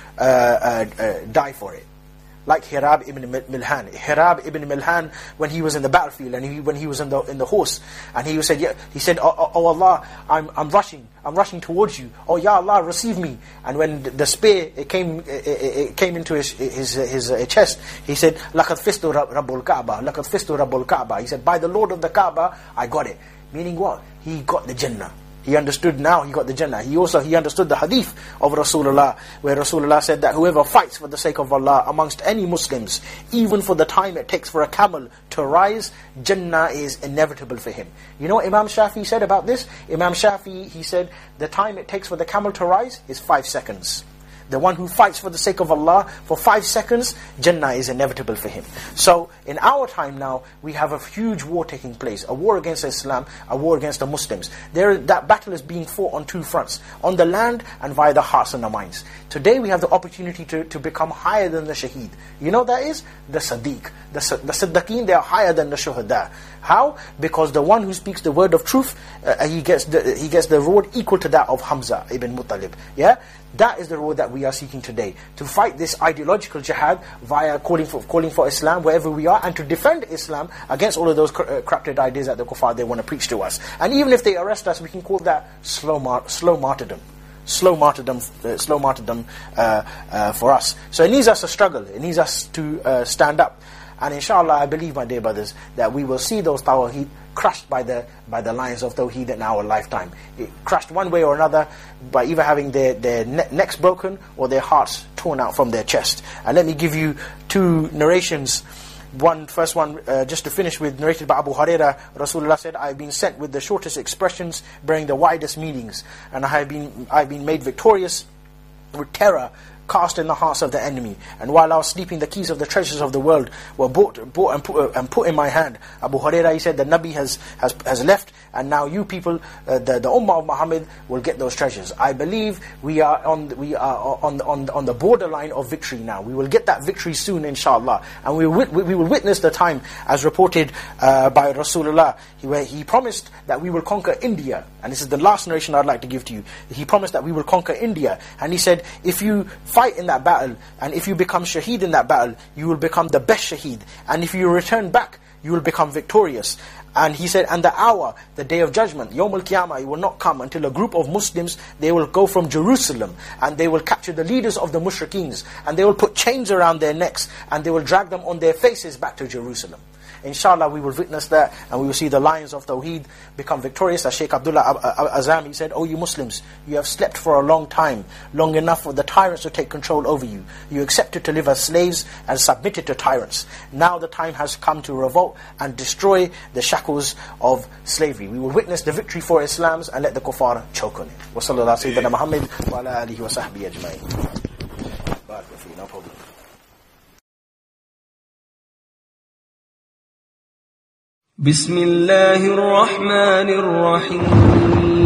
die for it. Like Hirab ibn Milhan. Hirab ibn Milhan, when he was in the battlefield and when he was in the horse, and he said, "Oh Allah, I'm rushing towards you. Oh Ya Allah, receive me." And when the spear came into his chest, he said, "Laqad fistu Rabbul Kaaba, laqad fistu Rabbul Kaaba." He said, "By the Lord of the Kaaba, I got it." Meaning what? He got the Jannah. He understood now he got the Jannah. He understood the hadith of Rasulullah, where Rasulullah said that whoever fights for the sake of Allah amongst any Muslims, even for the time it takes for a camel to rise, Jannah is inevitable for him. You know what Imam Shafi said about this? Imam Shafi, he said, the time it takes for the camel to rise is 5 seconds. The one who fights for the sake of Allah for 5 seconds, Jannah is inevitable for him. So, in our time now, we have a huge war taking place. A war against Islam, a war against the Muslims. That battle is being fought on two fronts. On the land and via the hearts and the minds. Today we have the opportunity to become higher than the shaheed. You know that is? The Siddiq. The Siddiqeen, they are higher than the Shuhada. How? Because the one who speaks the word of truth, he gets the reward equal to that of Hamza ibn Muttalib. Yeah? That is the reward that we are seeking today. To fight this ideological jihad via calling for Islam wherever we are, and to defend Islam against all of those corrupted ideas that the kuffar they want to preach to us. And even if they arrest us, we can call that slow martyrdom. Slow martyrdom for us. So it needs us to struggle. It needs us to stand up. And inshallah, I believe, my dear brothers, that we will see those Tawheed crushed by the lions of Tawheed in our lifetime. It crushed one way or another by either having their necks broken or their hearts torn out from their chest. And let me give you two narrations. First one, just to finish with, narrated by Abu Hurairah. Rasulullah said, "I have been sent with the shortest expressions, bearing the widest meanings, and I've been made victorious with terror cast in the hearts of the enemy. And while I was sleeping, the keys of the treasures of the world were bought and put in my hand." Abu Hurairah, he said, the Nabi has left, and now you people, the Ummah of Muhammad, will get those treasures. I believe we are on the borderline of victory now. We will get that victory soon, inshallah, and we will witness the time, as reported by Rasulullah, where he promised that we will conquer India. And this is the last narration I'd like to give to you. He promised that we will conquer India, and he said, if you fight in that battle, and if you become shaheed in that battle, you will become the best shaheed. And if you return back you will become victorious. And he said, and the hour, the day of judgment, Yawm al-Qiyamah, it will not come until a group of Muslims, they will go from Jerusalem, and they will capture the leaders of the mushrikeens, and they will put chains around their necks, and they will drag them on their faces back to Jerusalem. Inshallah, we will witness that, and we will see the lions of Tawheed become victorious. As Shaykh Abdullah Azam, he said, "Oh, you Muslims, you have slept for a long time, long enough for the tyrants to take control over you. You accepted to live as slaves and submitted to tyrants. Now the time has come to revolt and destroy the shackles of slavery. We will witness the victory for Islam and let the kuffar choke on it." Wa sallallahu sayyidina Muhammad wa ala alihi wa sahbihi ajma'in. No problem. بسم الله الرحمن الرحيم